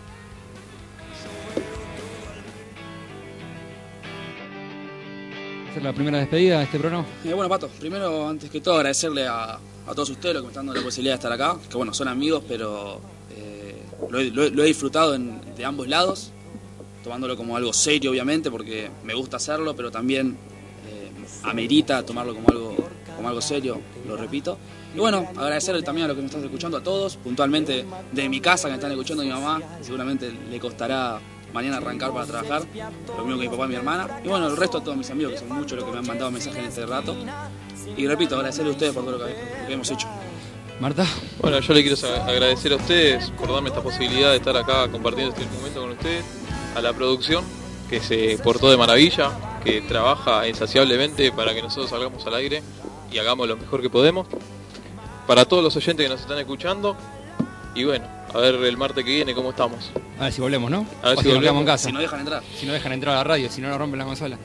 hacer la primera despedida de este programa. Bueno, Pato, primero, antes que todo, agradecerle a todos ustedes los que me están dando la posibilidad de estar acá, que bueno, son amigos, pero lo he disfrutado de ambos lados, tomándolo como algo serio, obviamente, porque me gusta hacerlo, pero también amerita tomarlo como algo serio, lo repito. Y bueno, agradecerle también a los que me están escuchando, a todos, puntualmente de mi casa, que me están escuchando a mi mamá, que seguramente le costará mañana arrancar para trabajar, lo mismo que mi papá y mi hermana. Y bueno, el resto de todos mis amigos, que son muchos los que me han mandado mensajes en este rato. Y repito, agradecerle a ustedes por todo lo que hemos hecho. Marta. Bueno, yo le quiero agradecer a ustedes por darme esta posibilidad de estar acá compartiendo este momento con ustedes, a la producción, que se portó de maravilla, que trabaja insaciablemente para que nosotros salgamos al aire y hagamos lo mejor que podemos. Para todos los oyentes que nos están escuchando, y bueno, a ver el martes que viene cómo estamos. A ver si volvemos, ¿no? A ver o si nos quedamos en casa. Si no dejan entrar. Si no dejan entrar a la radio, si no nos rompen la consola.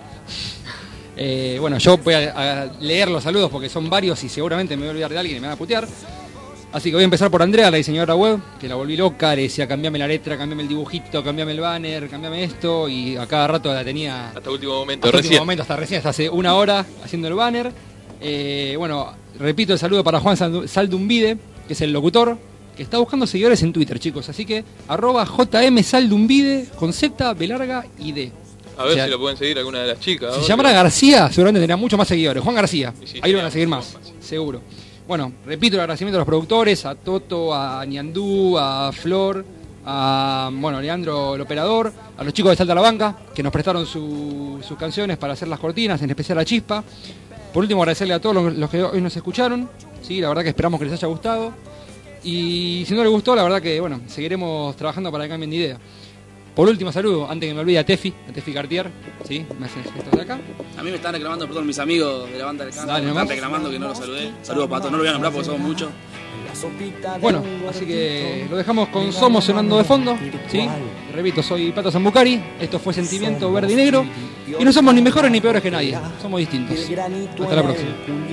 Bueno, yo voy a leer los saludos porque son varios y seguramente me voy a olvidar de alguien y me van a putear. Así que voy a empezar por Andrea, la diseñadora web, que la volví loca, le decía cambiame la letra, cambiame el dibujito, cambiame el banner, cambiame esto, y a cada rato la tenía... Hasta último momento, hasta hace una hora haciendo el banner. Bueno, repito el saludo para Juan Saldumbide, que es el locutor, que está buscando seguidores en Twitter, chicos. Así que @JMSaldumbide con Z, B larga y D. A ver si lo pueden seguir alguna de las chicas. Si llamara García, seguramente tendría mucho más seguidores. Juan García, ahí lo van a seguir más, seguro. Bueno, repito el agradecimiento a los productores, a Toto, a Ñandú, a Flor, a Leandro el operador, a los chicos de Salta a la Banca, que nos prestaron sus canciones para hacer las cortinas, en especial a Chispa. Por último, agradecerle a todos los que hoy nos escucharon, ¿sí? La verdad que esperamos que les haya gustado. Y si no les gustó, la verdad que seguiremos trabajando para que cambien de idea. Por último, saludo, antes que me olvide, a Tefi Cartier, ¿sí? Me hacen gestos de acá. A mí me están reclamando por todos mis amigos de la banda del canto, me están reclamando que no los saludé. Saludos, Pato, no lo voy a nombrar porque somos muchos. Bueno, así que lo dejamos con Somos sonando de fondo, ¿sí? Repito, soy Pato Zambucari, esto fue Sentimiento Verde y Negro, y no somos ni mejores ni peores que nadie, somos distintos. Hasta la próxima.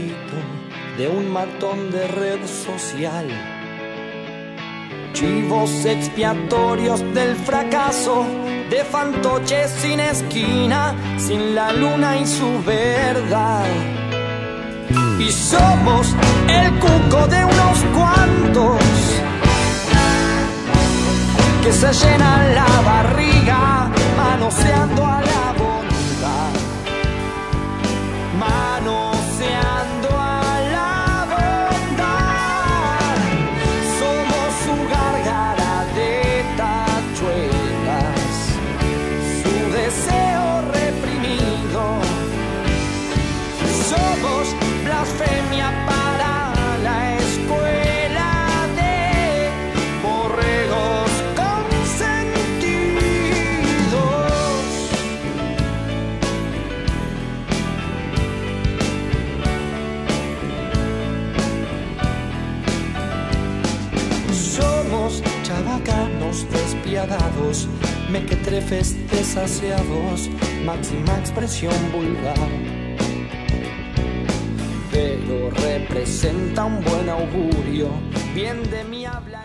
De un matón de red social, chivos expiatorios del fracaso, de fantoches sin esquina, sin la luna y su verdad. Y somos el cuco de unos cuantos que se llenan la barriga manoseando a la bondad, manoseando a la bondad. Somos su gárgara de tachuelas, su deseo reprimido. Somos blasfemia para la escuela de borregos consentidos. Somos chabacanos despiadados, mequetrefes desasiados, máxima expresión vulgar, pero representa un buen augurio, bien de mí habla.